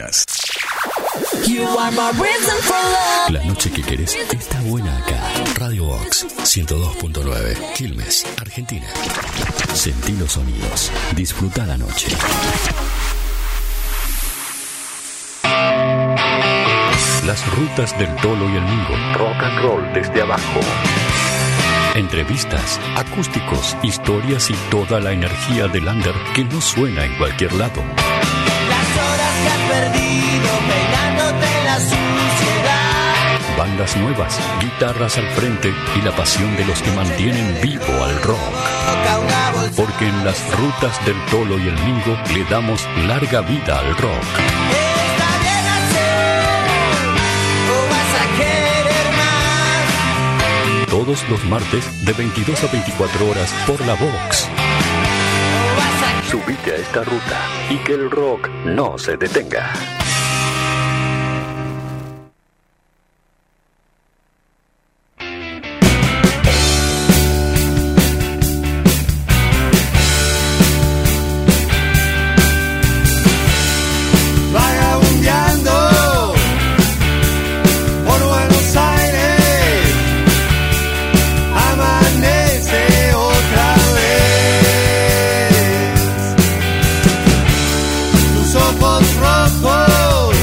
argentinas. You are my reason for love. La noche que querés está buena acá. Radio Box 102.9, Quilmes, Argentina. Sentí los sonidos. Disfruta la noche. Las rutas del Tolo y el Mingo. Rock and roll desde abajo. Entrevistas, acústicos, historias y toda la energía del under que no suena en cualquier lado. Las horas que has perdido peinándote la suciedad. Bandas nuevas, guitarras al frente y la pasión de los que mantienen vivo al rock. Porque en las rutas del Tolo y el Mingo le damos larga vida al rock. ¿Está bien hacer o vas a querer más? Todos los martes de 22 a 24 horas por la Vox. Subite a esta ruta y que el rock no se detenga. Ojos rojos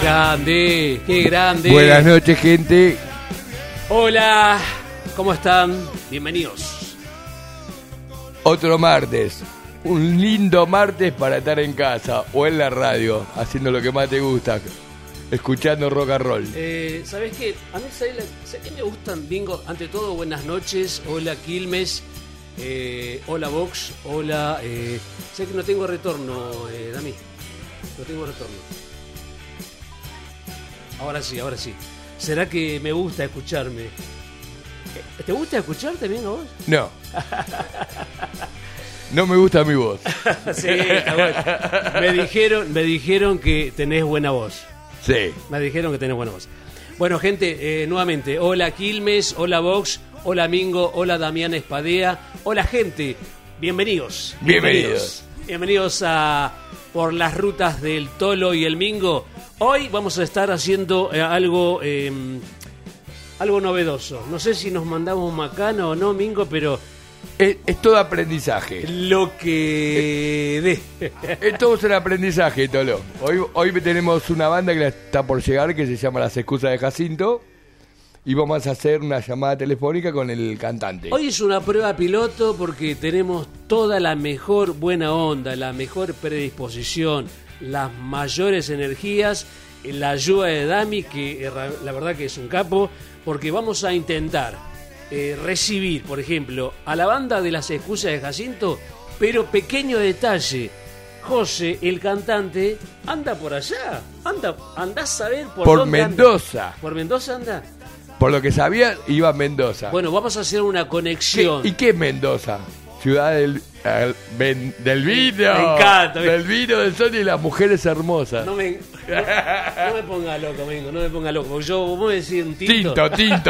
grande, qué grande. Buenas noches, gente. Hola, ¿cómo están? Bienvenidos. Otro martes. Un lindo martes para estar en casa o en la radio, haciendo lo que más te gusta, escuchando rock and roll. ¿Sabés qué? A mí, ¿sabés qué me gustan, Bingo? Ante todo, buenas noches. Hola, Quilmes. Hola, Vox. Hola. Sé que no tengo retorno, Dami. No tengo retorno. Ahora sí, ahora sí. ¿Será que me gusta escucharme? ¿Te gusta escucharte, Bingo, vos? No. No me gusta mi voz. Sí, está bueno. Me dijeron que tenés buena voz. Sí. Me dijeron que tenés buena voz. Bueno, gente, nuevamente, hola Quilmes, hola Vox, hola Mingo, hola Damián Espadea, hola gente, bienvenidos. Bienvenidos a Por las Rutas del Tolo y el Mingo. Hoy vamos a estar haciendo algo novedoso. No sé si nos mandamos macano o no, Mingo, pero... Es todo aprendizaje. Lo que Esto es un aprendizaje, Tolo. Hoy tenemos una banda que está por llegar, que se llama Las Excusas de Jacinto, y vamos a hacer una llamada telefónica con el cantante. Hoy es una prueba piloto porque tenemos toda la mejor buena onda, la mejor predisposición, las mayores energías, la ayuda de Dami, que la verdad que es un capo, porque vamos a intentar recibir, por ejemplo, a la banda de Las Excusas de Jacinto, pero pequeño detalle, José, el cantante, anda por allá, andás a saber por dónde Mendoza. Anda. ¿Por Mendoza anda? Por lo que sabía, iba a Mendoza. Bueno, vamos a hacer una conexión. ¿Y qué es Mendoza? Ciudad del vino. Me encanta. Del vino, del sol y las mujeres hermosas. No me ponga loco, Mingo, no me ponga loco. Porque vos me decís un tinto. Tinto.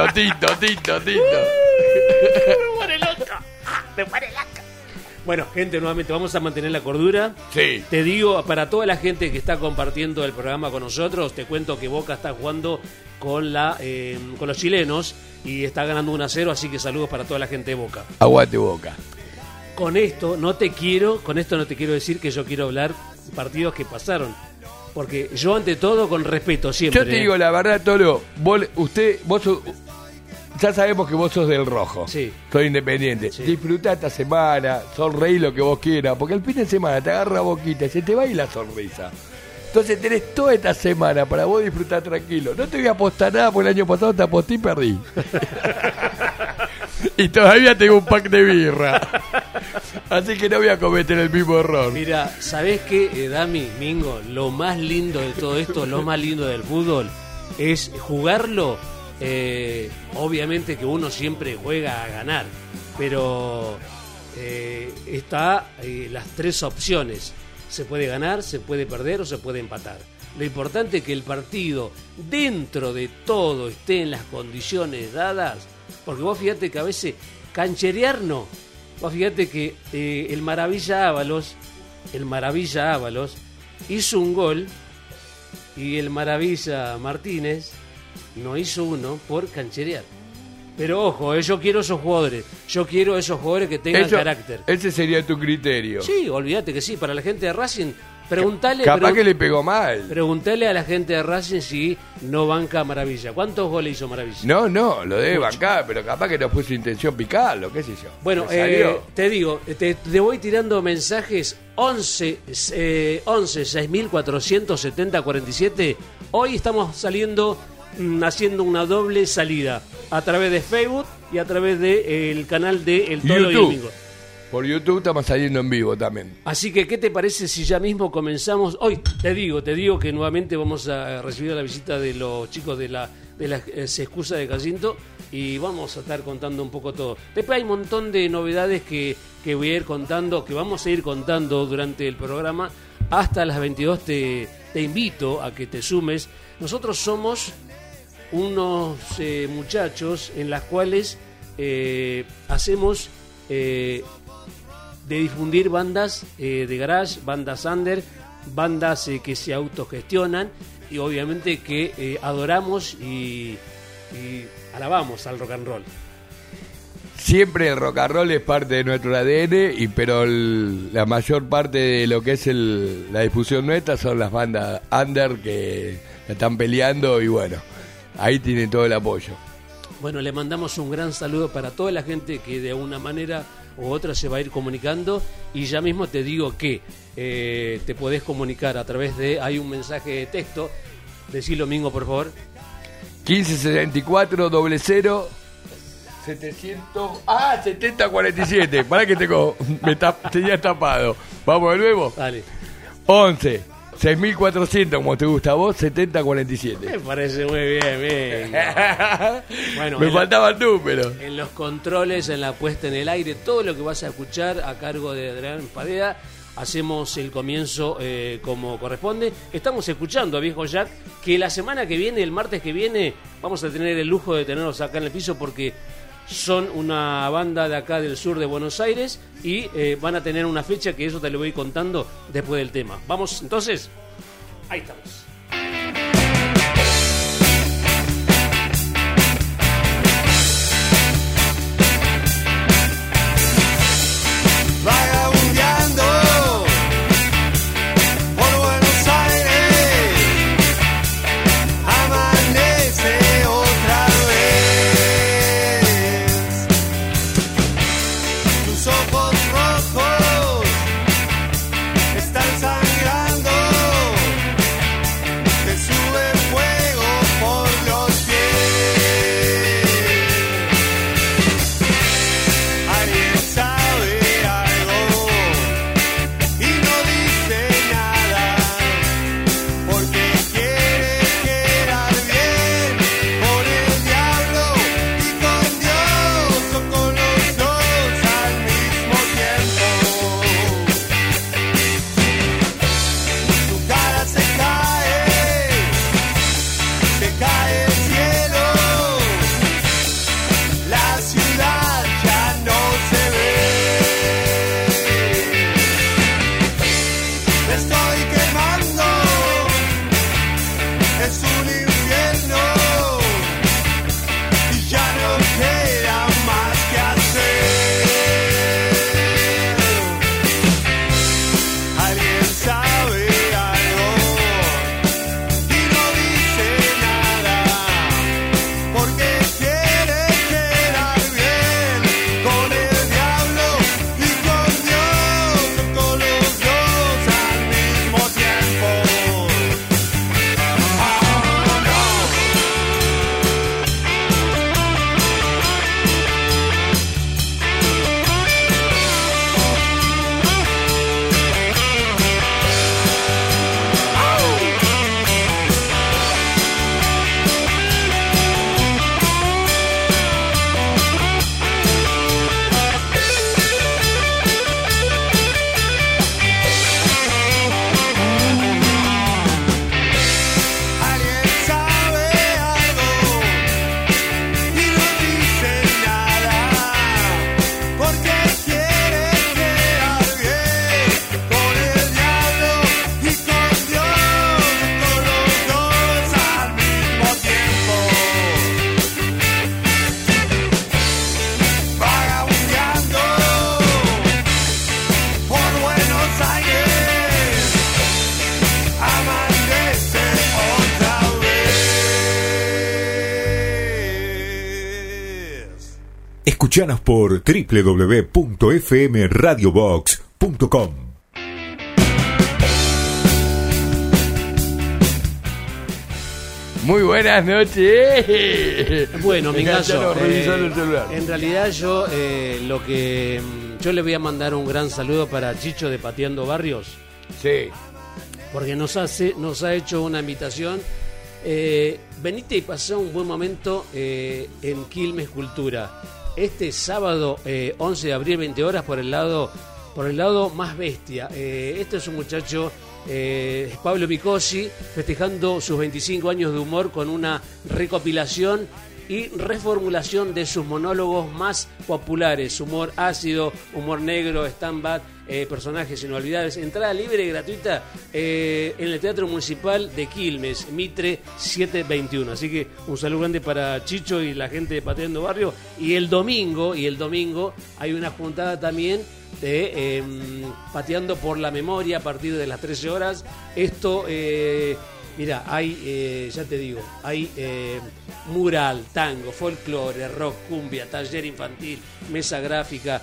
Me pone loca. Bueno, gente, nuevamente vamos a mantener la cordura. Sí. Te digo, para toda la gente que está compartiendo el programa con nosotros, te cuento que Boca está jugando con los chilenos y está ganando 1-0, así que saludos para toda la gente de Boca. Aguante Boca. Con esto no te quiero decir que yo quiero hablar partidos que pasaron. Porque yo, ante todo, con respeto siempre. Yo te digo la verdad, Tolo, vos ya sabemos que vos sos del rojo. Sí. Soy independiente. Sí. Disfrutá esta semana, sonreí lo que vos quieras, porque el fin de semana te agarra Boquita y se te va a ir la sonrisa. Entonces tenés toda esta semana para vos disfrutar tranquilo. No te voy a apostar nada, porque el año pasado te aposté y perdí. Y todavía tengo un pack de birra. Así que no voy a cometer el mismo error. Mira, ¿sabés qué, Dami, Mingo? Lo más lindo de todo esto, lo más lindo del fútbol, es jugarlo. Obviamente que uno siempre juega a ganar, pero está las tres opciones. Se puede ganar, se puede perder o se puede empatar. Lo importante es que el partido, dentro de todo, esté en las condiciones dadas. Porque vos fíjate que a veces cancherear no. Vos fíjate que el Maravilla Ábalos hizo un gol y el Maravilla Martínez no hizo uno por cancherear. Pero ojo, yo quiero esos jugadores. Yo quiero esos jugadores que tengan carácter. Ese sería tu criterio. Sí, olvídate que sí. Para la gente de Racing, preguntale. Capaz que le pegó mal. Preguntale a la gente de Racing si no banca Maravilla. ¿Cuántos goles hizo Maravilla? No, lo debe bancar, pero capaz que no fue su intención picarlo, qué sé yo. Bueno, te digo, te voy tirando mensajes 11 6470 47. Hoy estamos saliendo, haciendo una doble salida a través de Facebook y a través del canal de El Tolo y el Mingo. Por YouTube estamos saliendo en vivo también. Así que, ¿qué te parece si ya mismo comenzamos? Hoy te digo que nuevamente vamos a recibir la visita de los chicos de las Excusas de Jacinto y vamos a estar contando un poco todo. Después hay un montón de novedades que voy a ir contando, que vamos a ir contando durante el programa. Hasta las 22 te invito a que te sumes. Nosotros somos unos muchachos en las cuales hacemos de difundir bandas de garage, bandas under, bandas que se autogestionan y obviamente que adoramos y alabamos al rock and roll. siempre el rock and roll es parte de nuestro ADN, pero la mayor parte de lo que es la difusión nuestra son las bandas under que están peleando y bueno, ahí tienen todo el apoyo. Bueno, le mandamos un gran saludo para toda la gente que de una manera u otra se va a ir comunicando, y ya mismo te digo que te podés comunicar a través de, hay un mensaje de texto, decilo Mingo por favor. 1564 00 700 7047. Para que tenía tapado. Vamos de nuevo. Dale. 11 6400, como te gusta a vos, 7047. Me parece muy bien, venga. Bueno, me faltaban números. En los controles, en la puesta en el aire, todo lo que vas a escuchar a cargo de Adrián Padea. Hacemos el comienzo como corresponde. Estamos escuchando a Viejo Jack, que la semana que viene, el martes que viene, vamos a tener el lujo de tenerlos acá en el piso porque son una banda de acá del sur de Buenos Aires y van a tener una fecha que eso te lo voy contando después del tema. Vamos entonces, ahí estamos. Escuchanos por www.fmradiobox.com. Muy buenas noches. Bueno, mi caso, revisando el celular. En realidad yo yo le voy a mandar un gran saludo para Chicho de Pateando Barrios. Sí. Porque nos ha hecho una invitación. Venite y pasá un buen momento en Quilmes Cultura. Este sábado 11 de abril, 20 horas, por el lado más bestia. Este es un muchacho, Pablo Picosi, festejando sus 25 años de humor con una recopilación y reformulación de sus monólogos más populares: humor ácido, humor negro, stand-up personajes inolvidables. Entrada libre y gratuita en el Teatro Municipal de Quilmes, Mitre 721. Así que un saludo grande para Chicho y la gente de Pateando Barrio. Y el domingo hay una juntada también de Pateando por la Memoria a partir de las 13 horas. Esto, mira, hay, ya te digo, hay mural, tango, folclore, rock, cumbia, taller infantil, mesa gráfica,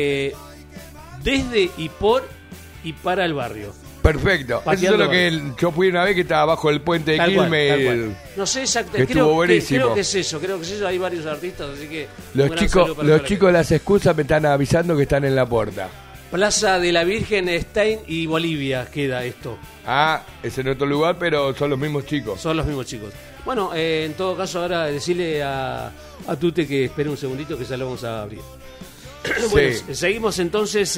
desde y por y para el barrio. Perfecto. Eso es lo que yo fui una vez que estaba bajo el puente de Quilmes. No sé exactamente, creo que es eso, hay varios artistas, así que los chicos de las excusas me están avisando que están en la puerta. Plaza de la Virgen, Stein y Bolivia queda esto. Ah, es en otro lugar, pero son los mismos chicos. Son los mismos chicos. Bueno, en todo caso ahora decirle a Tute que espere un segundito que ya lo vamos a abrir. Bueno, seguimos entonces.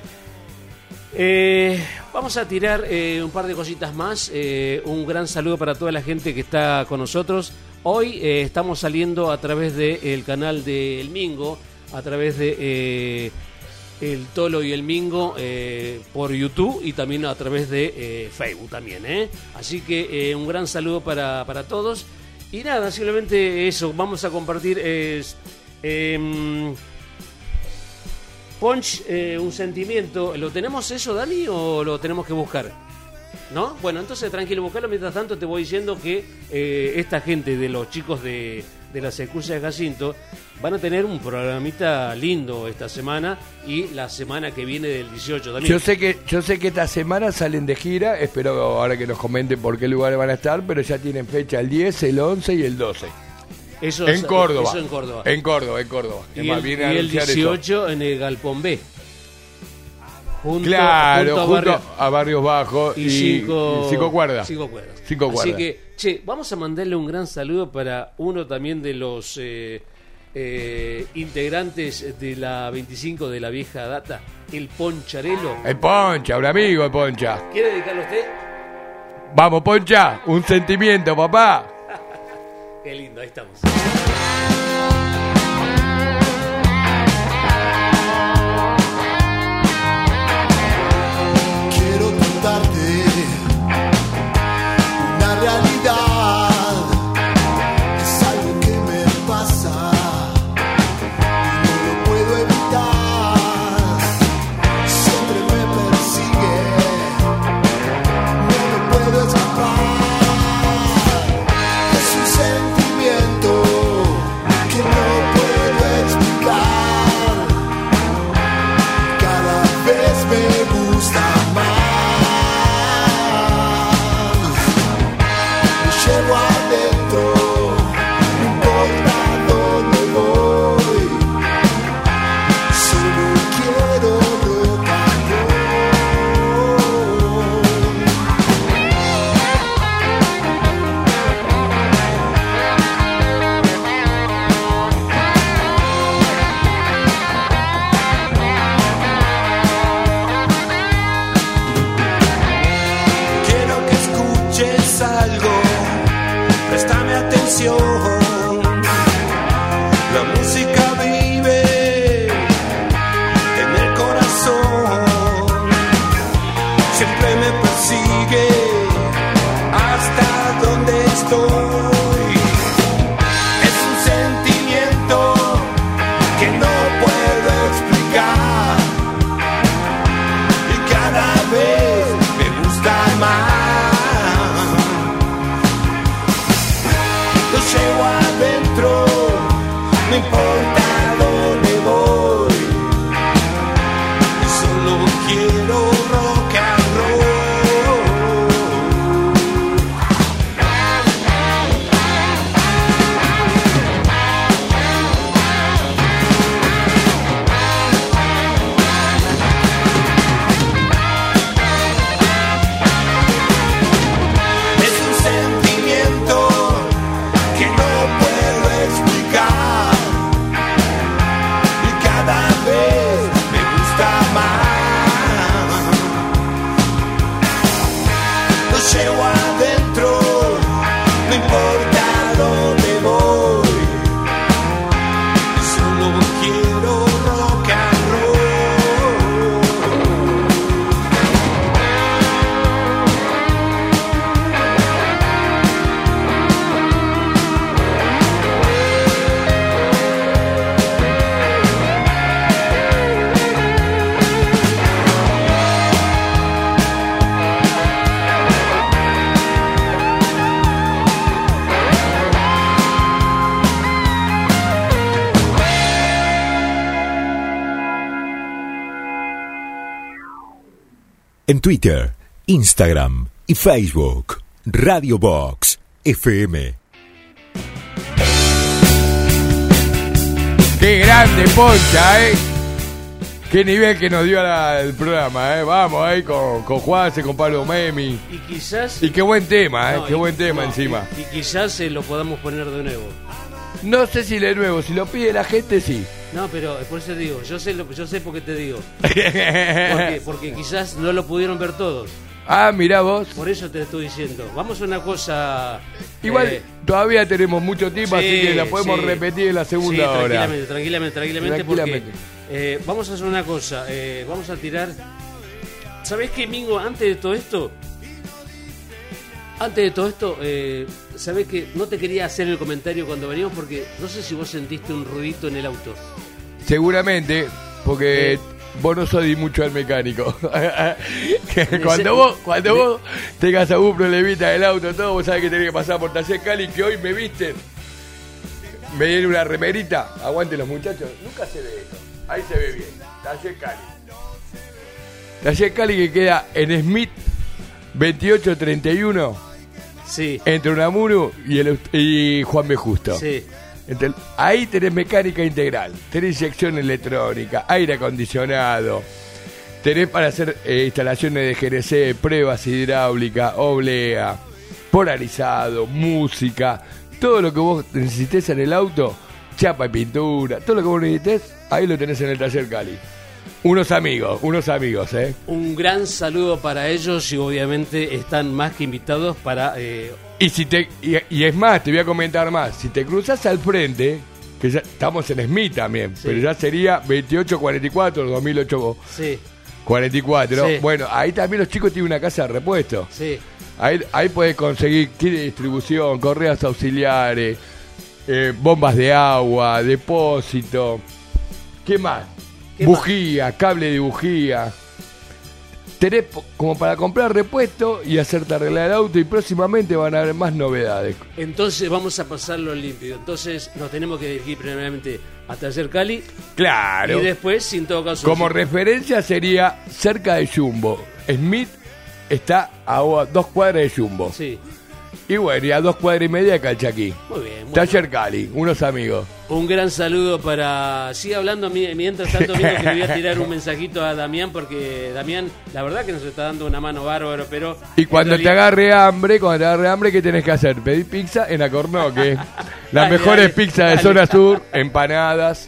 Vamos a tirar un par de cositas más. Un gran saludo para toda la gente que está con nosotros. Hoy estamos saliendo a través del canal de El Mingo, a través de El Tolo y El Mingo por YouTube y también a través de Facebook también. Así que un gran saludo para todos. Y nada, simplemente eso. Vamos a compartir Punch, un sentimiento. ¿Lo tenemos eso, Dani, o lo tenemos que buscar? ¿No? Bueno, entonces tranquilo, buscarlo. Mientras tanto te voy diciendo que esta gente de los chicos de las excusas de Jacinto van a tener un programita lindo esta semana y la semana que viene del 18 también. Yo sé que esta semana salen de gira. Espero ahora que nos comenten por qué lugares van a estar, pero ya tienen fecha el 10, el 11 y el 12. Eso en Córdoba. Eso en Córdoba. En Córdoba. Y el 18 eso. En el Galpón B. Junto a Barrios Bajos y cinco cuerdas. Así que, vamos a mandarle un gran saludo para uno también de los integrantes de la 25 de la vieja data, el Poncharelo. El Poncha, un amigo de Poncha. ¿Quiere dedicarlo a usted? Vamos, Poncha, un sentimiento, papá. Qué lindo, ahí estamos. Quiero contarte una realidad. Es algo que me pasa y no lo puedo evitar. Siempre me persigue, no me puedo escapar. Es un sentimiento que no puedo explicar. Cada vez me gusta más. Me llevo adentro, no importa dónde voy. Solo quiero rock and roll. Quiero que escuches algo, préstame atención. La música vive en el corazón, siempre me persigue hasta donde estoy. Es un sentimiento que no puedo explicar y cada vez me gusta más. Lo llevo adentro, no importa dónde voy. Solo quiero rock and roll. Es un sentimiento que no puedo explicar En Twitter, Instagram y Facebook. Radio Box FM. ¡Qué grande, Poncha, ¡Qué nivel que nos dio el programa, Vamos ahí con Juanse, con Pablo Memi. Y quizás... Y qué buen tema, qué buen tema encima. Y quizás lo podamos poner de nuevo. No sé si de nuevo, si lo pide la gente, sí. No, pero por eso digo, yo sé por qué te digo. Porque quizás no lo pudieron ver todos. Ah, mirá vos. Por eso te estoy diciendo. Vamos a una cosa... Igual todavía tenemos mucho tiempo, así que la podemos repetir en la segunda hora. Tranquilamente. Porque vamos a hacer una cosa. Vamos a tirar... ¿Sabés qué, Mingo? Antes de todo esto, sabés que no te quería hacer el comentario cuando veníamos porque no sé si vos sentiste un ruidito en el auto. Seguramente, porque vos no sos mucho al mecánico. Cuando vos tengas algún problemita del auto, todo, vos sabés que tenés que pasar por Taller Cali, que hoy me viste. Me dieron una remerita. Aguante los muchachos. Nunca se ve esto. Ahí se ve bien. Taller Cali. Taller Cali que queda en Smith 2831. Sí. Entre Unamuru y Juan B. Justo. Sí. Ahí tenés mecánica integral, tenés inyección electrónica, aire acondicionado, tenés para hacer instalaciones de GNC, pruebas hidráulicas, oblea, polarizado, música, todo lo que vos necesites en el auto, chapa y pintura, todo lo que vos necesites, ahí lo tenés en el Taller Cali. Unos amigos, Un gran saludo para ellos y obviamente están más que invitados para... Y es más, te voy a comentar más. Si te cruzas al frente, que ya estamos en Smith también, pero ya sería 2844, 2008 sí. 44. Sí. Bueno, ahí también los chicos tienen una casa de repuesto. Sí. Ahí podés conseguir kit de distribución, correas auxiliares, bombas de agua, depósito. ¿Qué más? Bujía, cable de bujía. Tenés como para comprar repuesto y hacerte arreglar el auto, y próximamente van a haber más novedades. Entonces vamos a pasarlo limpio. Entonces nos tenemos que dirigir primeramente a Taller Cali. Claro. Y después, sin todo caso... Como referencia sería cerca de Jumbo. Smith está a 2 cuadras de Jumbo. Sí. Y bueno, y a 2 cuadras y media de Calchaquí. Muy bien. Taller Cali, unos amigos. Un gran saludo para... Sigue hablando mientras tanto, mismo que le voy a tirar un mensajito a Damián, porque Damián, la verdad que nos está dando una mano bárbaro, pero... Y cuando te agarre hambre, ¿qué tenés que hacer? Pedir pizza en Acornoque. Las mejores pizzas de zona sur, empanadas.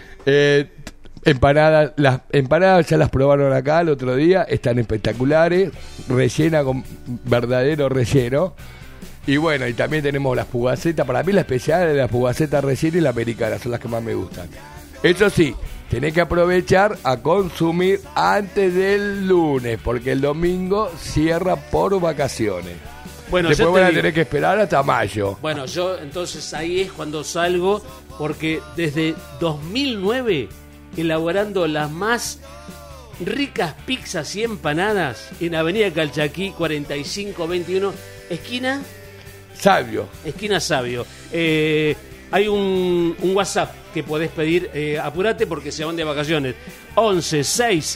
Las empanadas ya las probaron acá el otro día, están espectaculares, rellena con verdadero relleno. Y bueno, y también tenemos las pugacetas. Para mí la especial es la pugaceta rellena y la americana, son las que más me gustan. Eso sí, tenés que aprovechar a consumir antes del lunes, porque el domingo cierra por vacaciones. Bueno, después van a tener que esperar hasta mayo. Bueno, yo entonces ahí es cuando salgo, porque desde 2009 elaborando las más ricas pizzas y empanadas en Avenida Calchaquí 4521, esquina Sabio. Hay un WhatsApp que podés pedir, apurate porque se van de vacaciones. 11 6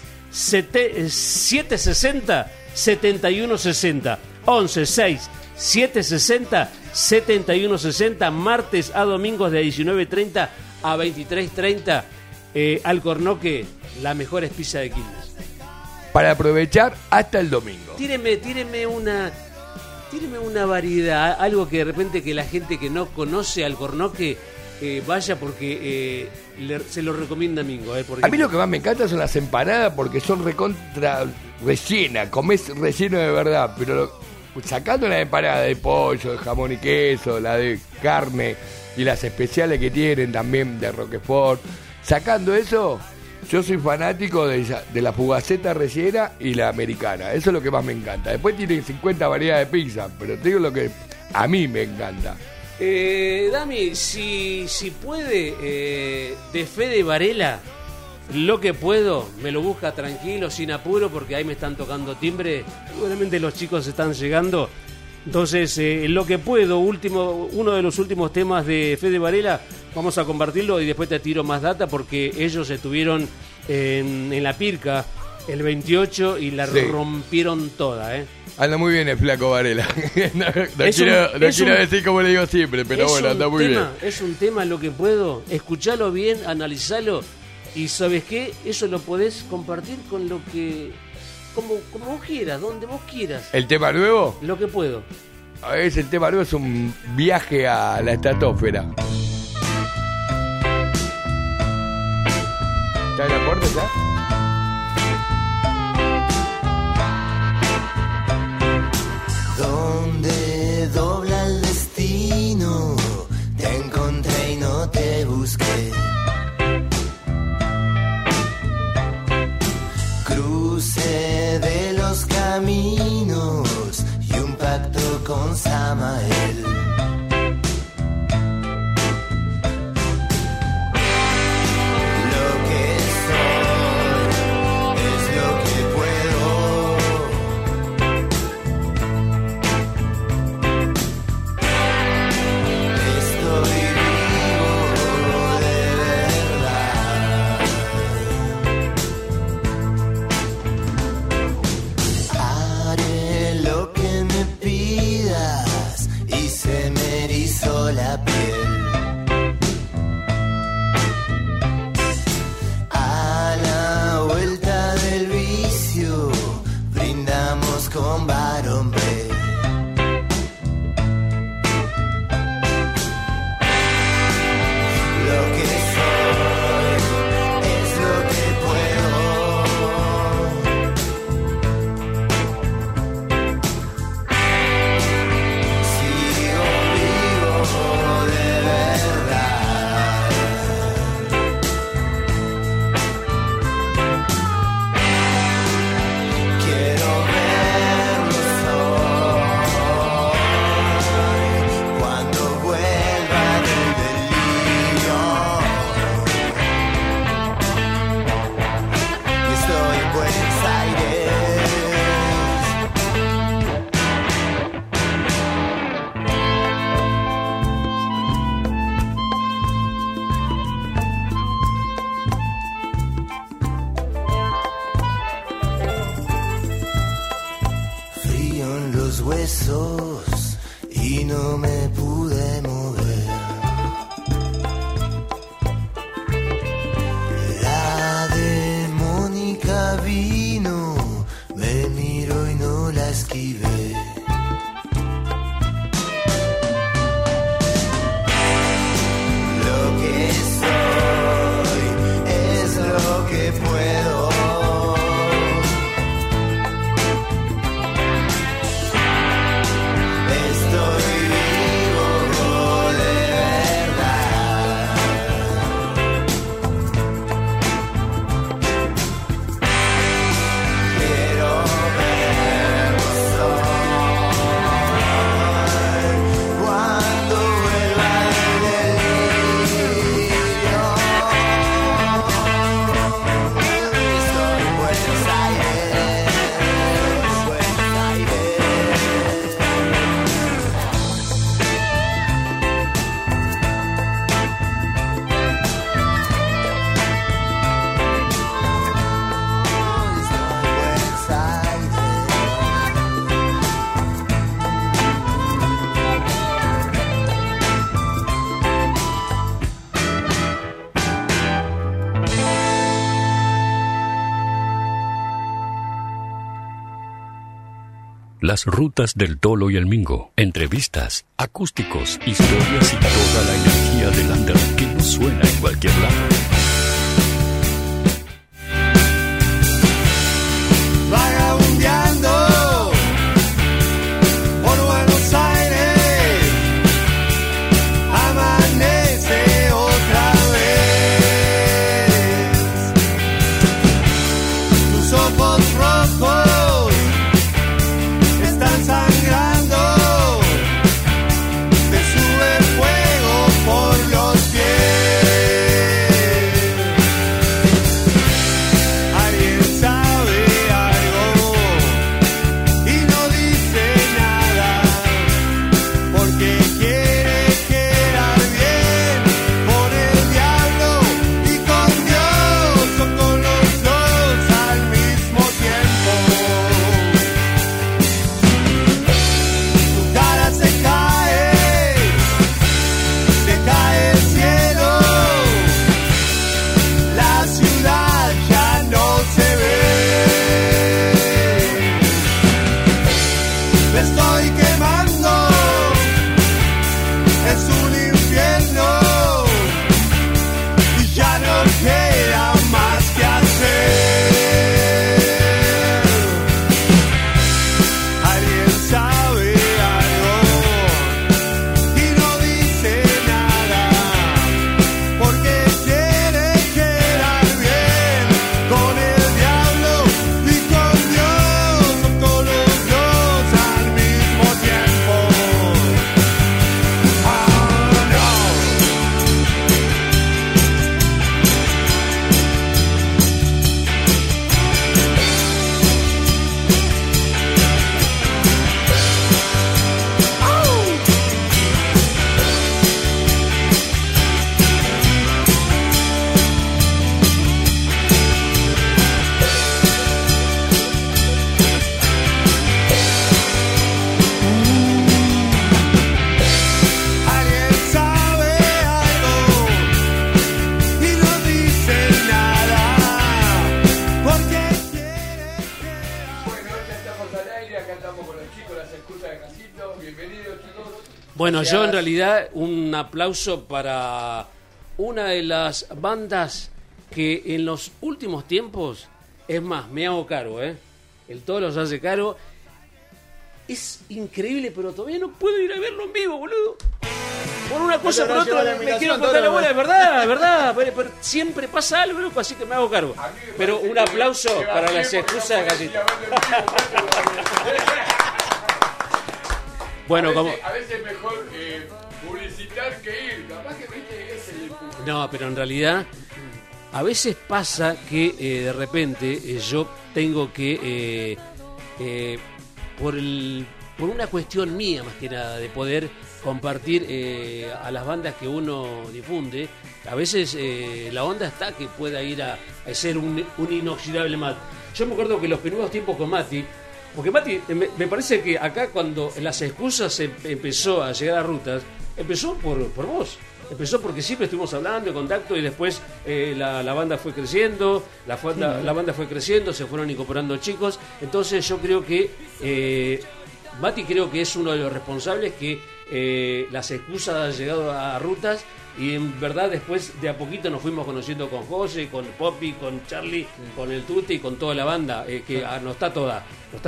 760 7160. 11 6 760 7160, martes a domingos de 19:30 a 23:30. Alcornoque, la mejor pizza de Quilmes. Para aprovechar hasta el domingo. Tíreme una variedad, algo que de repente que la gente que no conoce Alcornoque vaya, porque se lo recomienda Mingo. A mí lo que más me encanta son las empanadas, porque son recontra rellena, comés relleno de verdad, pero sacando la empanada de pollo, de jamón y queso, la de carne y las especiales que tienen también de Roquefort, sacando eso, yo soy fanático de la fugaceta rellena y la americana. Eso es lo que más me encanta. Después tienen 50 variedades de pizza, pero te digo lo que a mí me encanta. Dami, si puede, de Fede Varela, lo que puedo, me lo busca tranquilo, sin apuro, porque ahí me están tocando timbre. Seguramente los chicos están llegando. Entonces, lo que puedo, uno de los últimos temas de Fede Varela, vamos a compartirlo y después te tiro más data, porque ellos estuvieron en la Pirca el 28 y la Sí. rompieron toda, Anda muy bien el flaco Varela. no Es quiero, un- no es quiero un- decir como le digo siempre, pero Es bueno, un anda muy tema, bien. Es un tema lo que puedo, escuchalo bien, analizalo y ¿sabes qué? Eso lo podés compartir con lo que, como vos quieras, donde vos quieras, ¿El tema nuevo? lo que puedo. El tema nuevo es un viaje a la estratosfera. ¿Está en la puerta ya? Donde dobla el destino, te encontré y no te busqué. Cruce de los caminos y un pacto con Samael. Lo que soy es lo que puedo. Estoy vivo de verdad. Haré lo que me pidas y se me erizó la piel. A la vuelta del vicio brindamos con Baron Bay. Lo que soy es lo que puedo. Sigo vivo de verdad. Quiero verlos hoy cuando vuelva del delirio. Estoy en Buenos Aires. Frío en los huesos y no me pude mover. La demónica vino, me miró y no la esquivé. Lo que soy es lo que puedo. Estoy vivo de verdad. Quiero verlos hoy cuando vuelva del delirio. Estoy en Buenos Aires, Buenos Aires. Buenos Aires. Las rutas del Tolo y el Mingo. Entrevistas, acústicos, historias y toda la energía del under que no suena en cualquier lado. Vagabundeando por Buenos Aires, amanece otra vez. Tus ojos rojos están sangrando, te sube fuego por los pies. Alguien sabe algo Bueno, yo en realidad un aplauso para una de las bandas que en los últimos tiempos, es más, me hago cargo, el Tolo se hace cargo. Es increíble, pero todavía no puedo ir a verlo en vivo, boludo. Por una cosa o por otra me quiero cortar la bola, es verdad, pero siempre pasa algo, loco, así que me hago cargo. Pero un aplauso para las excusas de Gallito. Bueno, como... A veces es mejor publicitar que ir. Capaz que es el público. No, pero en realidad a veces pasa que de repente yo tengo que por una cuestión mía más que nada de poder compartir a las bandas que uno difunde, a veces la onda está que pueda ir a ser un inoxidable Mati. Yo me acuerdo que los primeros tiempos con Mati, porque Mati, me parece que acá cuando las excusas empezó a llegar a rutas, empezó por vos. Empezó porque siempre estuvimos hablando, en contacto, y después la banda fue creciendo, la banda fue creciendo, se fueron incorporando chicos. Entonces yo creo que Mati creo que es uno de los responsables que las excusas han llegado a rutas, y en verdad después de a poquito nos fuimos conociendo con José, con Poppy, con Charlie, con el Tuti y con toda la banda, que no está toda.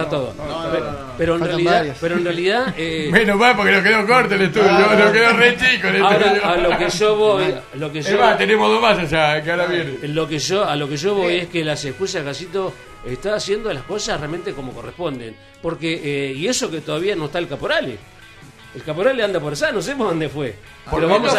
Pero en realidad menos mal porque nos quedó corto el estudio, nos quedó re chico el estudio. Ahora, a lo que yo voy, tenemos dos más allá, que ahora viene. A lo que yo voy es que las excusas Gallito está haciendo las cosas realmente como corresponden, porque y eso que todavía no está el Caporale. El Caporale anda por allá, no sabemos dónde fue. Pero vamos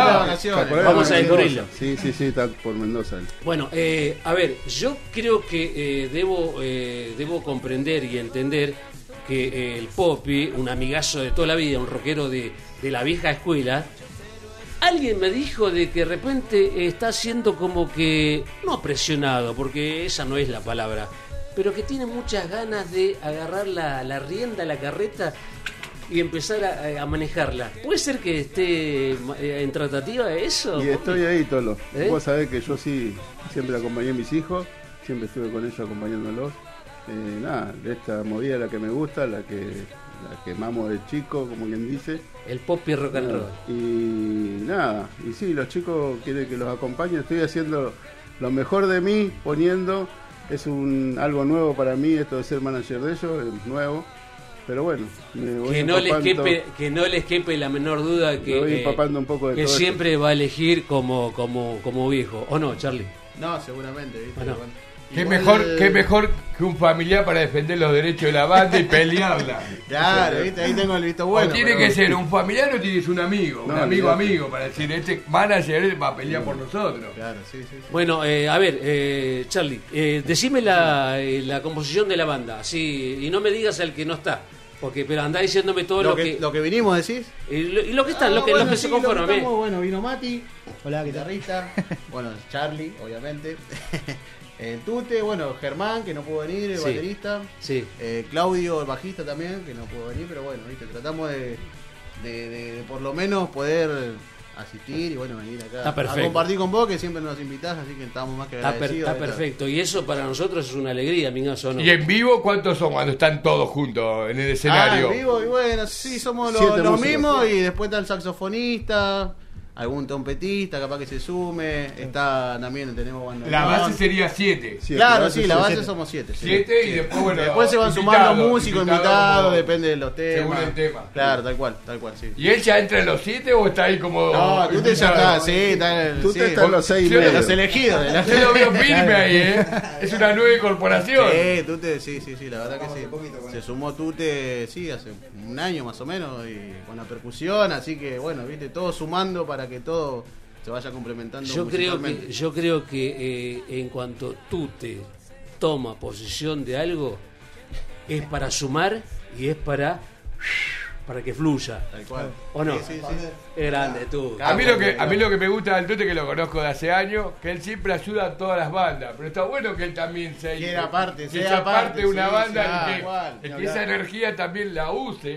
a descubrirlo. Sí, está por Mendoza. Bueno, a ver, yo creo que debo comprender y entender que el Poppy, un amigazo de toda la vida, un rockero de la vieja escuela, alguien me dijo de que de repente está siendo como que, no presionado, porque esa no es la palabra, pero que tiene muchas ganas de agarrar la rienda, la carreta, y empezar a manejarla. ¿Puede ser que esté en tratativa de eso? Y estoy ahí, Tolo. Vos sabés que yo sí siempre acompañé a mis hijos, siempre estuve con ellos acompañándolos. Nada, esta movida es la que me gusta, la que mamo de chico, como quien dice. El pop y rock and roll. Y nada, y sí, los chicos quieren que los acompañe. Estoy haciendo lo mejor de mí, poniendo. Es algo nuevo para mí, esto de ser manager de ellos, es nuevo. Pero bueno, que no les quepe la menor duda que voy empapando un poco de que todo siempre esto va a elegir como viejo, ¿o no, Charlie? No, seguramente, ¿viste? Bueno. Qué mejor que un familiar para defender los derechos de la banda y pelearla. Claro, ¿viste? Ahí tengo el visto bueno. O tiene que ser un familiar o tienes un amigo, amigo, para decir, este manager va a pelear por nosotros. Claro, sí. Bueno, a ver, Charlie, decime la composición de la banda, así, y no me digas el que no está. Pero andá diciéndome todo lo que vinimos, decís. Y lo que están, lo que se conforman. Bueno, vino Mati, hola, guitarrista. Bueno, Charlie, obviamente. El Tute, bueno, Germán, que no pudo venir, el baterista. Sí. Claudio, el bajista también, que no pudo venir, pero bueno, ¿viste? Tratamos de por lo menos poder asistir y bueno, venir acá a compartir con vos, que siempre nos invitás, así que estamos más que agradecidos. Está perfecto, y eso para nosotros es una alegría, Mingazo, ¿no? ¿Y en vivo cuántos son cuando están todos juntos en el escenario? En vivo, y bueno, sí, somos los mismos, y después está el saxofonista, algún trompetista capaz que se sume, está también, tenemos cuando la base sería 7. Claro, sí, la base somos 7. 7 y después bueno, después se van sumando músicos, invitados, depende de los temas. Según el tema. Claro, tal cual, sí. ¿Y él ya entra en los 7 o está ahí como? No, tú te ya está, sí, está en tú te estás en los 6 los elegidos. Yo lo veo firme ahí, es una nueva incorporación. Sí, Tute, sí, la verdad que sí. Se sumó Tute, sí, hace un año más o menos, y con la percusión, así que bueno, viste, todo sumando para que todo se vaya complementando. Yo creo que en cuanto Tute toma posesión de algo, es para sumar y es para que fluya. Tal cual. ¿O no? Sí. Es grande tú. A mí lo que me gusta del Tute, que lo conozco de hace años, que él siempre ayuda a todas las bandas, pero está bueno que él también sea parte de una banda y que esa energía también la use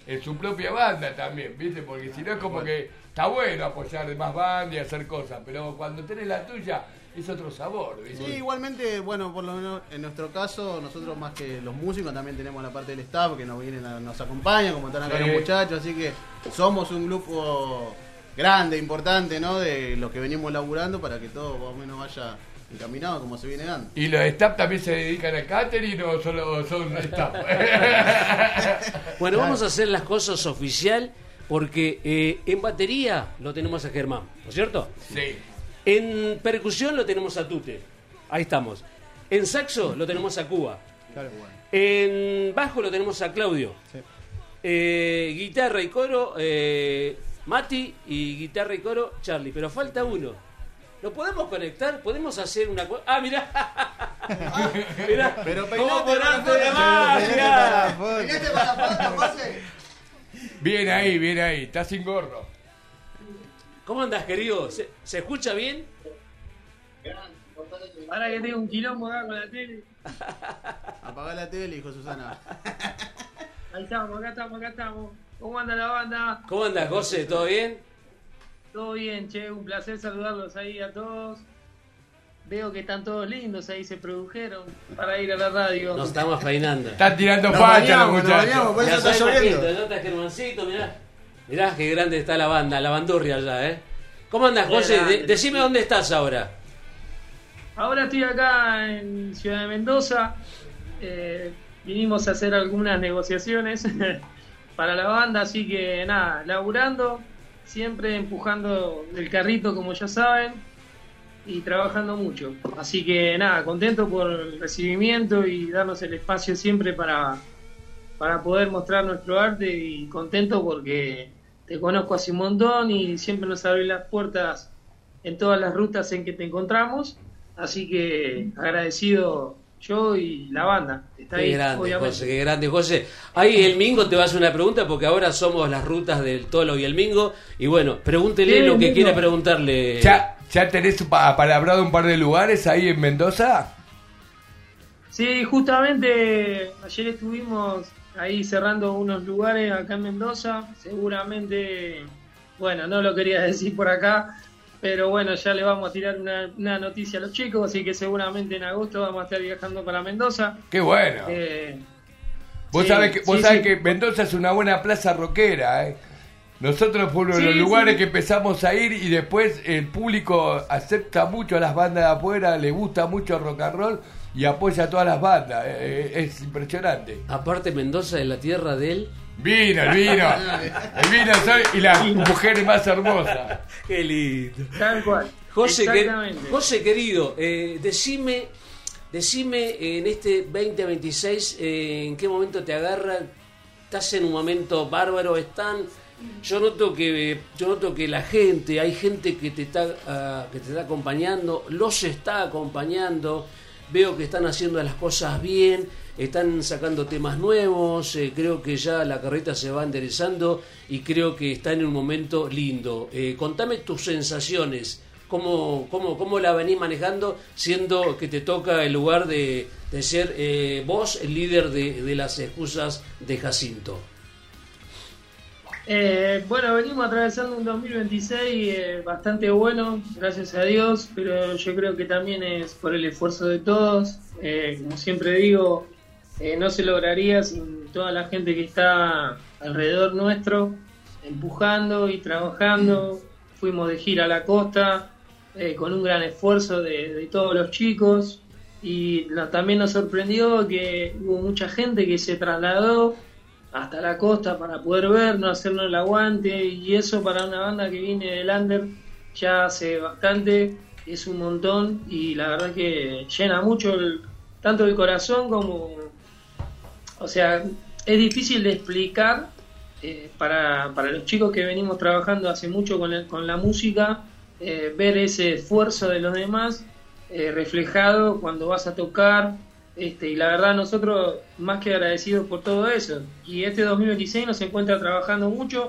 en su propia banda también, ¿viste? Porque si no es como que está bueno apoyar más bandas y hacer cosas, pero cuando tenés la tuya es otro sabor, ¿viste? Sí, igualmente, bueno, por lo menos en nuestro caso, nosotros más que los músicos también tenemos la parte del staff que nos nos acompañan, como están acá los muchachos, así que somos un grupo grande, importante, ¿no? De los que venimos laburando para que todo más o menos vaya encaminado como se viene dando. ¿Y los staff también se dedican al catering o solo son staff? Bueno, vamos a hacer las cosas oficial porque en batería lo tenemos a Germán, ¿no es cierto? Sí. En percusión lo tenemos a Tute. Ahí estamos. En saxo lo tenemos a Cuba. Claro, bueno. En bajo lo tenemos a Claudio. Sí. Guitarra y coro, Mati, y guitarra y coro, Charlie. Pero falta uno. ¿Lo podemos conectar? ¿Podemos hacer una cosa? ¡Ah, mirá! Mirá, pero ¿cómo por arte de magia? Peinate para la foto, José. Bien ahí, está sin gorro. ¿Cómo andás, querido? ¿Se escucha bien? Ahora que tengo un quilombo acá con la tele. Apagá la tele, hijo Susana. Ahí estamos, acá estamos. ¿Cómo anda la banda? ¿Cómo andás, José? ¿Todo bien? Todo bien, che, un placer saludarlos ahí a todos. Veo que están todos lindos ahí, se produjeron para ir a la radio. Nos estamos peinando. Están tirando facha los muchachos. Por eso está lloviendo. Nota Germancito, mirá qué grande está la banda, la bandurria allá, ¿eh? ¿Cómo andás, José? Decime dónde estás ahora. Ahora estoy acá en Ciudad de Mendoza. Vinimos a hacer algunas negociaciones para la banda, así que nada, laburando, siempre empujando el carrito, como ya saben, y trabajando mucho. Así que nada, contento por el recibimiento y darnos el espacio siempre para poder mostrar nuestro arte, y contento porque te conozco hace un montón y siempre nos abrís las puertas en todas las rutas en que te encontramos. Así que agradecido yo y la banda. Está ahí, grande, obviamente. José, qué grande, José. Ahí el Mingo te va a hacer una pregunta porque ahora somos las rutas del Tolo y el Mingo. Y bueno, pregúntele lo que quiera preguntarle. ¿Ya tenés apalabrado un par de lugares ahí en Mendoza? Sí, justamente ayer estuvimos ahí cerrando unos lugares acá en Mendoza. Seguramente, bueno, no lo quería decir por acá, pero bueno, ya le vamos a tirar una noticia a los chicos, así que seguramente en agosto vamos a estar viajando para Mendoza. ¡Qué bueno! Vos sabés que Mendoza es una buena plaza rockera, ¿eh? Nosotros fue uno de los lugares que empezamos a ir y después el público acepta mucho a las bandas de afuera, le gusta mucho el rock and roll y apoya a todas las bandas. Es impresionante. Aparte, Mendoza es la tierra del... Vino y las mujeres más hermosas. Qué lindo. Tal cual. José querido, decime en este 2026 en qué momento te agarra. Estás en un momento bárbaro, yo noto que la gente, hay gente que te está acompañando, los está acompañando. Veo que están haciendo las cosas bien, están sacando temas nuevos, creo que ya la carreta se va enderezando y creo que está en un momento lindo. Contame tus sensaciones, cómo la venís manejando, siendo que te toca el lugar de ser vos el líder de las excusas de Jacinto. Bueno, venimos atravesando un 2026 bastante bueno, gracias a Dios, pero yo creo que también es por el esfuerzo de todos. Como siempre digo, no se lograría sin toda la gente que está alrededor nuestro, empujando y trabajando. Fuimos de gira a la costa con un gran esfuerzo de todos los chicos, y también nos sorprendió que hubo mucha gente que se trasladó hasta la costa para poder vernos, hacernos el aguante, y eso para una banda que viene del under ya hace bastante, es un montón, y la verdad que llena mucho tanto el corazón como, o sea, es difícil de explicar para los chicos que venimos trabajando hace mucho con la música, ver ese esfuerzo de los demás reflejado cuando vas a tocar. Y la verdad nosotros más que agradecidos por todo eso, y este 2026 nos encuentra trabajando mucho,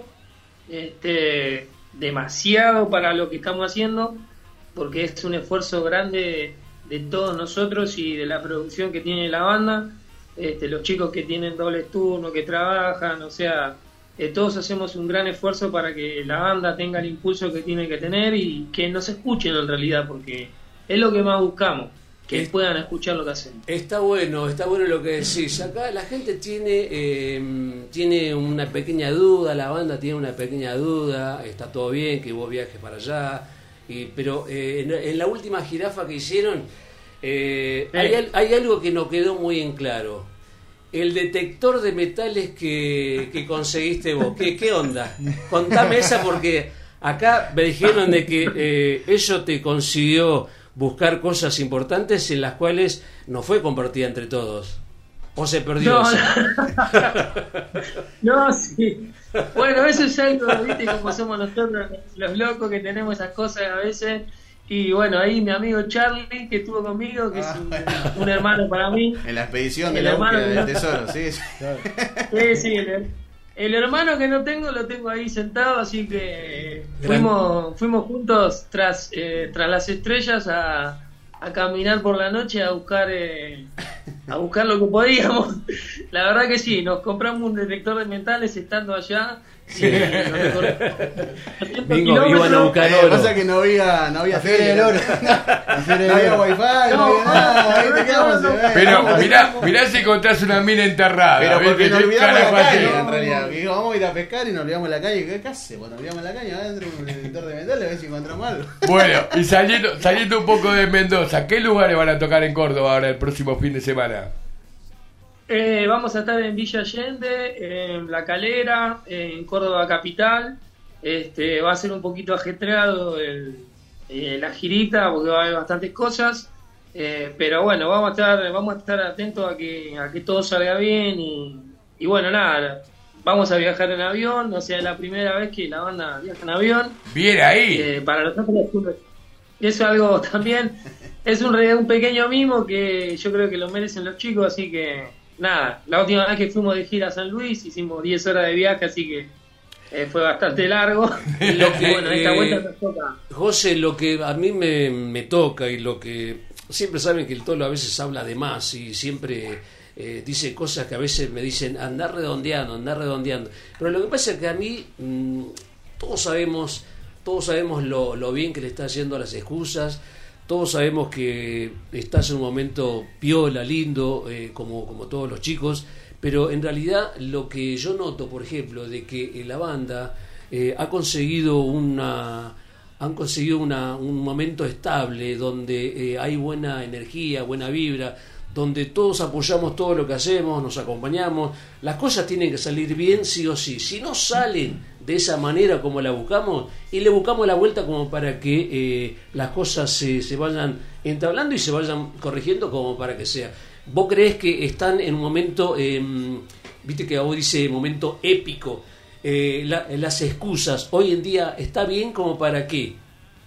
demasiado para lo que estamos haciendo, porque es un esfuerzo grande de todos nosotros y de la producción que tiene la banda, los chicos que tienen dobles turnos, que trabajan, o sea, todos hacemos un gran esfuerzo para que la banda tenga el impulso que tiene que tener y que nos escuchen en realidad, porque es lo que más buscamos, que puedan escuchar lo que hacemos. Está bueno lo que decís. Acá la gente tiene una pequeña duda, la banda tiene una pequeña duda, está todo bien que vos viajes para allá, pero en la última jirafa que hicieron hay algo que no quedó muy en claro. El detector de metales que conseguiste vos, ¿qué onda? Contame esa, porque acá me dijeron de que eso te consiguió buscar cosas importantes en las cuales no fue compartida entre todos. ¿O se perdió eso? No, sí. Bueno, eso es algo, ¿viste? Como somos nosotros los locos que tenemos esas cosas a veces. Y bueno, ahí mi amigo Charlie, que estuvo conmigo, que es un hermano para mí. En la expedición de la búsqueda del tesoro, sí. Sí, el hermano que no tengo, lo tengo ahí sentado, así que fuimos juntos tras las estrellas a caminar por la noche a buscar lo que podíamos. La verdad que sí, nos compramos un detector de metales estando allá. Sí, Bingo, iban a buscar oro. Lo que pasa es que no había feria del oro. No había wifi, no había nada. Ahí te quedamos. Pero mirá si encontrás una mina enterrada. Pero porque nos olvidamos la calle, en realidad. Vamos a ir a pescar y nos olvidamos la calle. ¿Qué hace? Cuando nos olvidamos la calle, adentro un detector de metales a ver si encontramos algo. Bueno, y saliendo un poco de Mendoza, ¿qué lugares van a tocar en Córdoba ahora el próximo fin de semana? Vamos a estar en Villa Allende, en La Calera, en Córdoba Capital. Va a ser un poquito ajetreado la girita porque va a haber bastantes cosas, pero bueno, vamos a estar atentos a que todo salga bien y bueno, nada, vamos a viajar en avión, o sea, es la primera vez que la banda viaja en avión. Bien ahí. Para nosotros es algo también, es un pequeño mimo que yo creo que lo merecen los chicos, así que nada, la última vez que fuimos de gira a San Luis hicimos 10 horas de viaje, así que fue bastante largo. Y bueno, esta vuelta nos toca. José, lo que a mí me toca y lo que siempre saben que el Tolo a veces habla de más y siempre dice cosas que a veces me dicen andar redondeando, pero lo que pasa es que a mí todos sabemos lo bien que le está haciendo a las excusas. Todos sabemos que estás en un momento piola, lindo, como todos los chicos, pero en realidad lo que yo noto, por ejemplo, de que la banda han conseguido un momento estable donde hay buena energía, buena vibra, donde todos apoyamos todo lo que hacemos, nos acompañamos. Las cosas tienen que salir bien sí o sí. Si no salen de esa manera como la buscamos, y le buscamos la vuelta como para que las cosas se vayan entablando y se vayan corrigiendo como para que sea. ¿Vos creés que están en un momento, viste que vos dice momento épico, las excusas hoy en día está bien como para qué?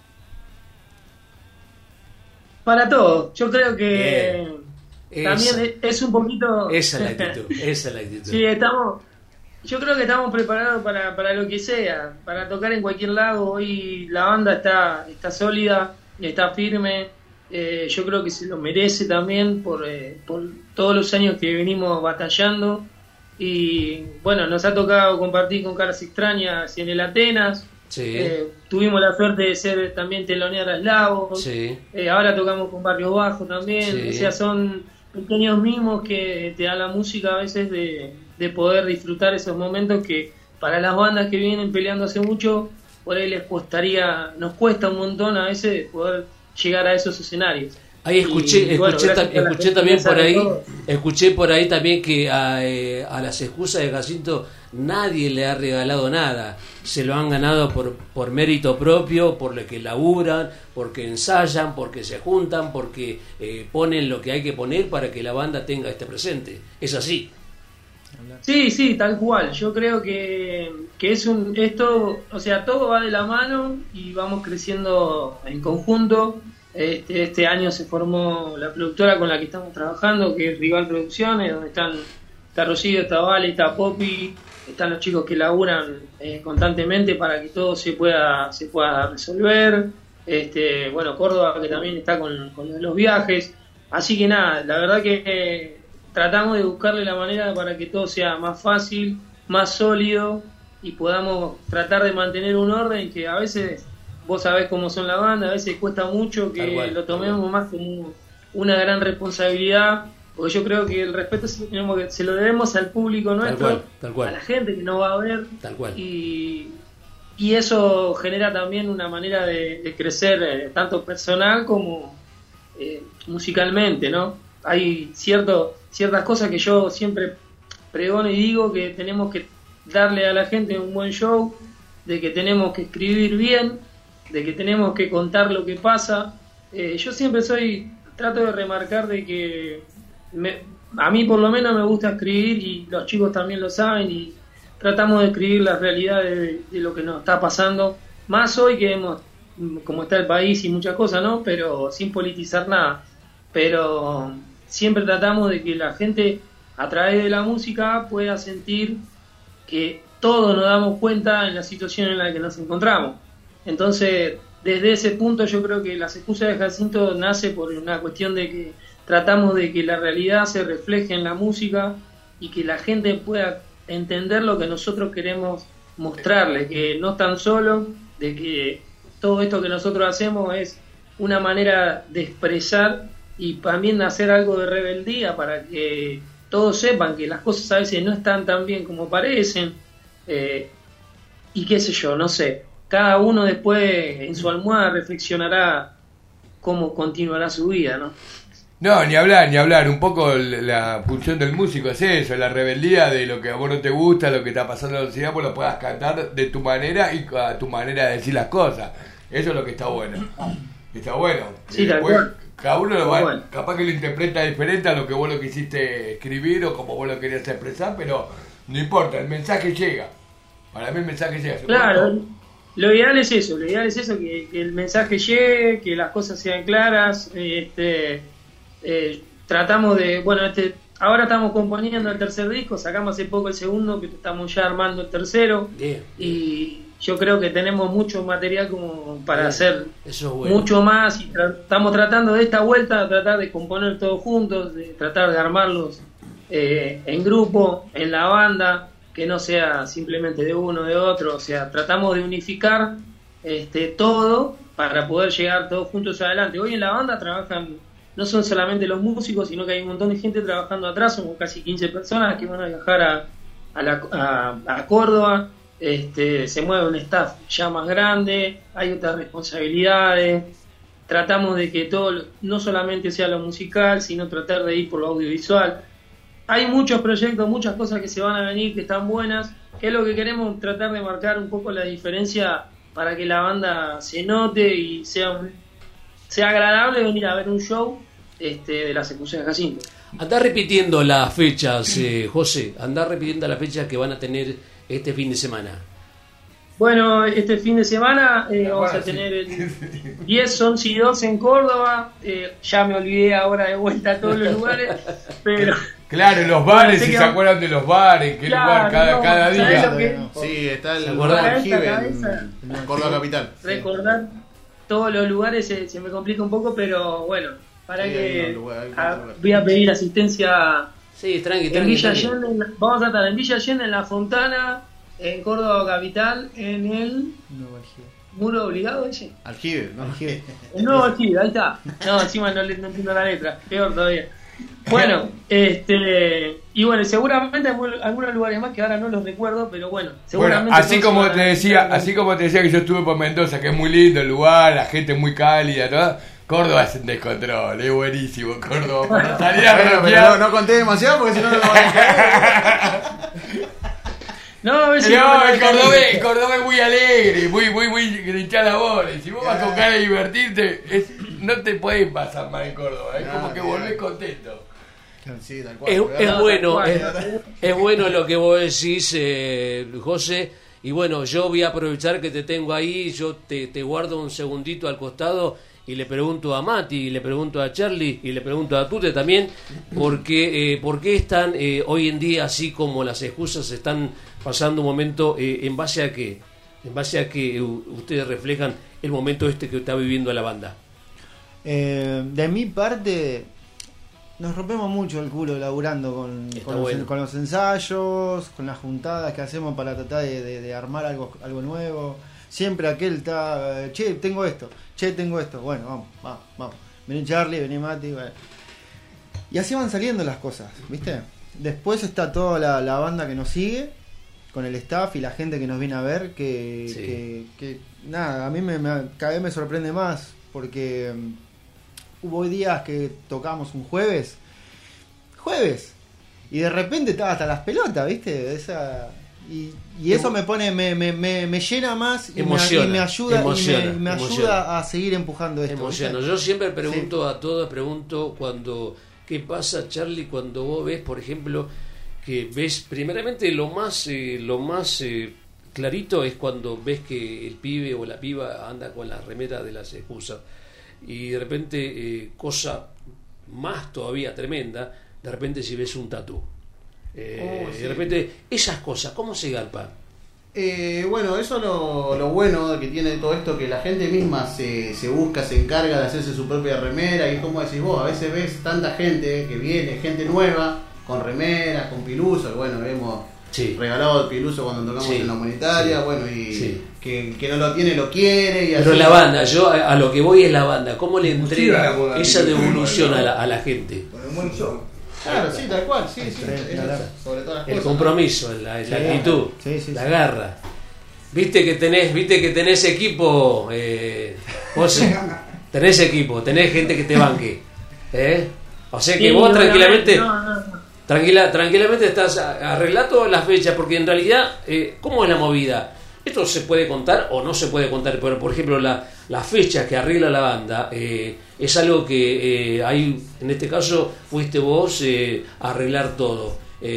Para todo, yo creo que también es un poquito... Esa es la actitud. Sí, yo creo que estamos preparados para lo que sea, para tocar en cualquier lado. Hoy la banda está sólida, está firme. Yo creo que se lo merece también por todos los años que venimos batallando. Y bueno, nos ha tocado compartir con Caras Extrañas en el Atenas. Sí. Tuvimos la suerte de ser también telonear a Eslavos. Sí. Ahora tocamos con Barrio Bajo también. Sí. O sea, son pequeños mimos que te da la música a veces de poder disfrutar esos momentos que para las bandas que vienen peleando hace mucho, por ahí nos cuesta un montón a veces poder llegar a esos escenarios. Ahí escuché por ahí también que a las excusas de Jacinto nadie le ha regalado nada, se lo han ganado por mérito propio, por lo que laburan, porque ensayan, porque se juntan, porque ponen lo que hay que poner para que la banda tenga este presente. ¿Es así? Sí, tal cual. Yo creo que esto, o sea, todo va de la mano y vamos creciendo en conjunto. Este año se formó la productora con la que estamos trabajando, que es Rival Producciones, donde está Rocío, está Vale, está Poppy, están los chicos que laburan constantemente para que todo se pueda resolver. Bueno, Córdoba, que también está con los viajes. Así que nada, la verdad que tratamos de buscarle la manera para que todo sea más fácil, más sólido y podamos tratar de mantener un orden que a veces vos sabés cómo son la banda, a veces cuesta mucho que lo tomemos más como una gran responsabilidad, porque yo creo que el respeto se lo debemos al público nuestro, tal cual. A la gente que nos va a ver, tal cual. Y eso genera también una manera de crecer tanto personal como musicalmente, ¿no? Hay ciertas cosas que yo siempre pregono y digo, que tenemos que darle a la gente un buen show, de que tenemos que escribir bien, de que tenemos que contar lo que pasa. Yo siempre trato de remarcar de que a mí por lo menos me gusta escribir, y los chicos también lo saben, y tratamos de escribir la realidad de lo que nos está pasando, más hoy que vemos cómo está el país y muchas cosas, ¿no? Pero sin politizar nada. Pero siempre tratamos de que la gente, a través de la música, pueda sentir que todos nos damos cuenta en la situación en la que nos encontramos. Entonces, desde ese punto yo creo que Las Excusas de Jacinto nace por una cuestión de que tratamos de que la realidad se refleje en la música y que la gente pueda entender lo que nosotros queremos mostrarle, que no están solos, de que todo esto que nosotros hacemos es una manera de expresar y también hacer algo de rebeldía para que todos sepan que las cosas a veces no están tan bien como parecen, y qué sé yo, no sé, cada uno después en su almohada reflexionará cómo continuará su vida, ¿no? No, ni hablar, un poco la función del músico es eso, la rebeldía de lo que a vos no te gusta, lo que está pasando en la sociedad, vos lo puedas cantar de tu manera y a tu manera de decir las cosas. Eso es lo que está bueno. Está bueno. Sí, tal cual. Cada uno capaz que lo interpreta diferente a lo que vos lo quisiste escribir o como vos lo querías expresar, pero no importa, el mensaje llega. Para mí el mensaje llega. Claro, lo ideal es eso, que el mensaje llegue, que las cosas sean claras. Tratamos de, ahora estamos componiendo el tercer disco, sacamos hace poco el segundo, que estamos ya armando el tercero. Bien. Y yo creo que tenemos mucho material como para hacer mucho más, y estamos tratando de esta vuelta tratar de componer todos juntos, de tratar de armarlos en grupo, en la banda, que no sea simplemente de uno o de otro, o sea, tratamos de unificar todo para poder llegar todos juntos adelante. Hoy en la banda trabajan, no son solamente los músicos, sino que hay un montón de gente trabajando atrás, somos casi 15 personas que van a viajar a Córdoba. Se mueve un staff ya más grande, hay otras responsabilidades, tratamos de que todo no solamente sea lo musical, sino tratar de ir por lo audiovisual. Hay muchos proyectos, muchas cosas que se van a venir, que están buenas, que es lo que queremos tratar de marcar un poco la diferencia para que la banda se note y sea agradable venir a ver un show de Las Excusas de Jacinto. Andá repitiendo las fechas, José, andá repitiendo las fechas que van a tener este fin de semana. Bueno, este fin de semana vamos a tener el 10, 11 y 12 en Córdoba. Ya me olvidé ahora de vuelta a todos los lugares, pero... Claro, los bares, si se acuerdan de los bares, qué lugar cada día. Sí, está el Aljibe en Córdoba Capital. Recordar todos los lugares se me complica un poco, pero bueno, para que voy a pedir asistencia. Sí, tranqui. Villa Allende, vamos a estar en Villa Allende, en La Fontana, en Córdoba Capital, en el Muro Obligado ese. Aljibe, no Aljibe. El nuevo Aljibe, ahí está. No, encima no entiendo la letra, peor todavía. Bueno, y bueno, seguramente hay algunos lugares más que ahora no los recuerdo, pero bueno, seguramente. Bueno, así como te decía que yo estuve por Mendoza, que es muy lindo el lugar, la gente es muy cálida, ¿no? Córdoba es un descontrol, es buenísimo Córdoba. Para salir a pero no conté demasiado porque si no, no lo van a caer. No, el Córdoba es muy alegre, muy grinchar la bola. Y si vos vas con cara de divertirte, no te puedes pasar mal en Córdoba, es como que volvés contento. Sí, tal cual, es bueno lo que vos decís, José. Y bueno, yo voy a aprovechar que te tengo ahí, yo te guardo un segundito al costado y le pregunto a Mati, y le pregunto a Charlie, y le pregunto a Tute también, ¿por qué están hoy en día así como Las Excusas están pasando un momento en base a qué? En base a que ustedes reflejan el momento que está viviendo la banda. De mi parte, nos rompemos mucho el culo laburando con los ensayos, con las juntadas que hacemos para tratar de armar algo nuevo. Siempre aquel está, che, tengo esto, bueno, vamos. Vení Charlie, vení Mati, bueno. Y así van saliendo las cosas, ¿viste? Después está toda la banda que nos sigue, con el staff y la gente que nos viene a ver, que nada, a mí cada vez me sorprende más, porque hubo días que tocamos un jueves, y de repente estaba hasta las pelotas, ¿viste? Y eso me pone, me llena más y me ayuda a seguir empujando esto. Emociona. Yo siempre pregunto a todos, ¿qué pasa, Charlie, cuando vos ves, por ejemplo, que ves, primeramente lo más clarito es cuando ves que el pibe o la piba anda con la remera de las excusas, y de repente, cosa más todavía tremenda, de repente si ves un tatú. De repente, esas cosas, ¿cómo se garpan? Bueno, eso lo bueno que tiene todo esto, que la gente misma se busca, se encarga de hacerse su propia remera, y es como decís vos, a veces ves tanta gente que viene, gente nueva, con remeras, con piluso, bueno, hemos regalado el piluso cuando tocamos en la humanitaria, bueno, y que no lo tiene, lo quiere. Y pero así. La banda, yo a lo que voy es la banda, ¿cómo le entrega esa devolución a la gente? Claro, sí, tal cual, sí, sobre todas las el cosas, compromiso, ¿no? la actitud, la garra. Viste que tenés equipo, José, tenés gente que te banque, o sea que vos tranquilamente, tranquilamente estás arreglando todas las fechas, porque en realidad, ¿cómo es la movida? Esto se puede contar o no se puede contar, pero por ejemplo las fechas que arregla la banda es algo que hay, en este caso fuiste vos a arreglar todo.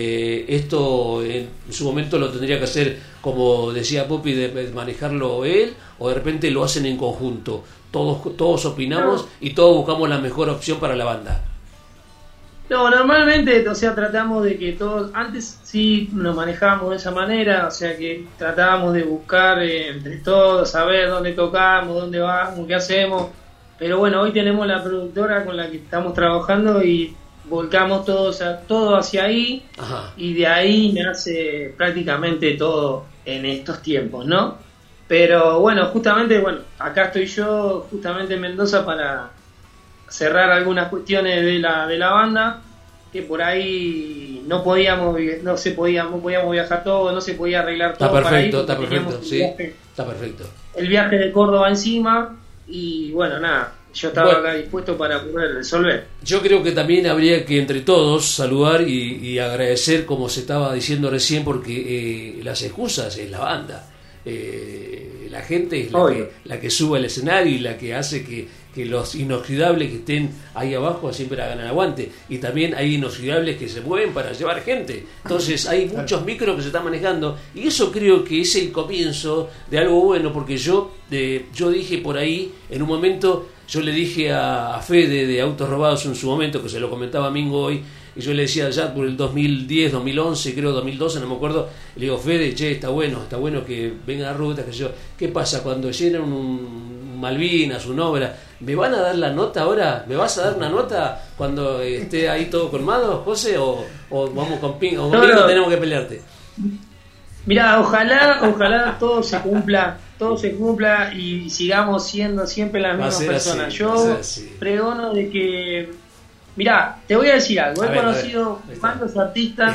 Esto en su momento lo tendría que hacer, como decía Popi, de manejarlo él, o de repente lo hacen en conjunto. Todos opinamos y todos buscamos la mejor opción para la banda. No, normalmente, o sea, tratamos de que todos, antes sí nos manejábamos de esa manera, o sea que tratábamos de buscar entre todos, saber dónde tocamos, dónde vamos, qué hacemos, pero bueno, hoy tenemos la productora con la que estamos trabajando y volcamos todo hacia ahí. Ajá. Y de ahí nace prácticamente todo en estos tiempos, ¿no? Pero bueno, justamente, acá estoy yo, justamente en Mendoza, para cerrar algunas cuestiones de la banda, que por ahí no podíamos viajar todo, no se podía arreglar todo. Está perfecto, sí, está perfecto. El viaje de Córdoba encima, y bueno, nada, yo estaba acá dispuesto para poder resolver. Yo creo que también habría que entre todos saludar y agradecer, como se estaba diciendo recién, porque las excusas es la banda. La gente es la que sube al escenario y la que hace que los inoxidables que estén ahí abajo siempre hagan el aguante, y también hay inoxidables que se mueven para llevar gente, entonces hay muchos micros que se están manejando, y eso creo que es el comienzo de algo bueno, porque yo dije por ahí en un momento, yo le dije a Fede de Autos Robados en su momento, que se lo comentaba Mingo hoy, y yo le decía ya por el 2010, 2011, creo 2012, no me acuerdo, le digo, Fede, che, está bueno que vengan a rutas, que yo, ¿qué pasa cuando llenan un Malvinas, una obra? ¿Me van a dar la nota ahora? ¿Me vas a dar una nota cuando esté ahí todo colmado, José? ¿O vamos con Pingo? ¿O no tenemos que pelearte? Mirá, ojalá todo se cumpla y sigamos siendo siempre las mismas personas. Así, yo pregono de que, mirá, te voy a decir algo, he conocido varios artistas,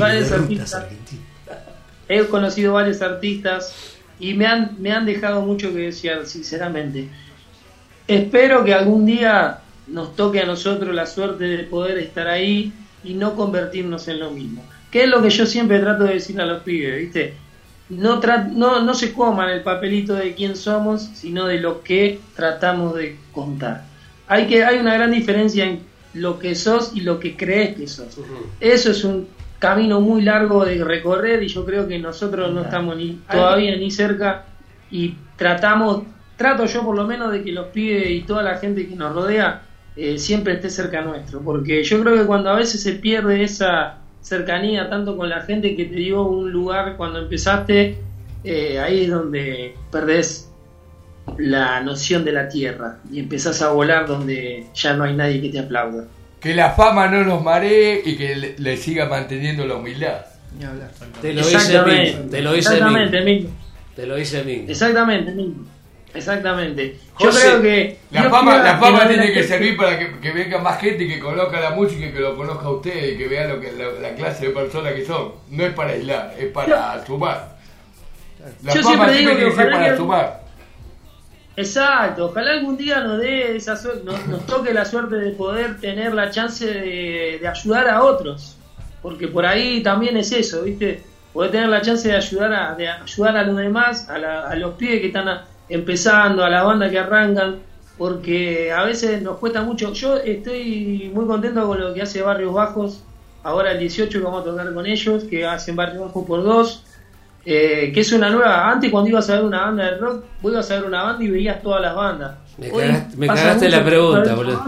y me han dejado mucho que desear, sinceramente. Espero que algún día nos toque a nosotros la suerte de poder estar ahí y no convertirnos en lo mismo. Que es lo que yo siempre trato de decirle a los pibes, ¿viste? No se coman el papelito de quién somos, sino de lo que tratamos de contar. Hay una gran diferencia en lo que sos y lo que crees que sos. Eso es un camino muy largo de recorrer, y yo creo que nosotros no estamos todavía ni cerca, y trato yo por lo menos de que los pibes y toda la gente que nos rodea siempre esté cerca nuestro, porque yo creo que cuando a veces se pierde esa cercanía tanto con la gente que te dio un lugar cuando empezaste, ahí es donde perdés la noción de la tierra y empezás a volar donde ya no hay nadie que te aplauda. Que la fama no nos maree y que le siga manteniendo la humildad. Te lo dice Mingo. Te lo dice Mingo. Te lo dice Mingo. Exactamente, Mingo. Exactamente. Yo creo que la fama tiene que servir para que venga más gente y que conozca la música y que lo conozca a usted y que vea lo que la clase de personas que son. No es para aislar, es para sumar. La yo fama siempre digo que ojalá para sumar. Exacto, ojalá algún día nos dé esa suerte, nos toque la suerte de poder tener la chance de ayudar a otros, porque por ahí también es eso, ¿viste? Poder tener la chance de ayudar a los demás, a los pibes que están empezando, a la banda que arrancan, porque a veces nos cuesta mucho. Yo estoy muy contento con lo que hace Barrios Bajos, ahora el 18 que vamos a tocar con ellos, que hacen Barrios Bajos por 2. Que es una nueva. Antes, cuando ibas a ver una banda de rock, vos ibas a ver una banda y veías todas las bandas. Me cagaste la pregunta, boludo.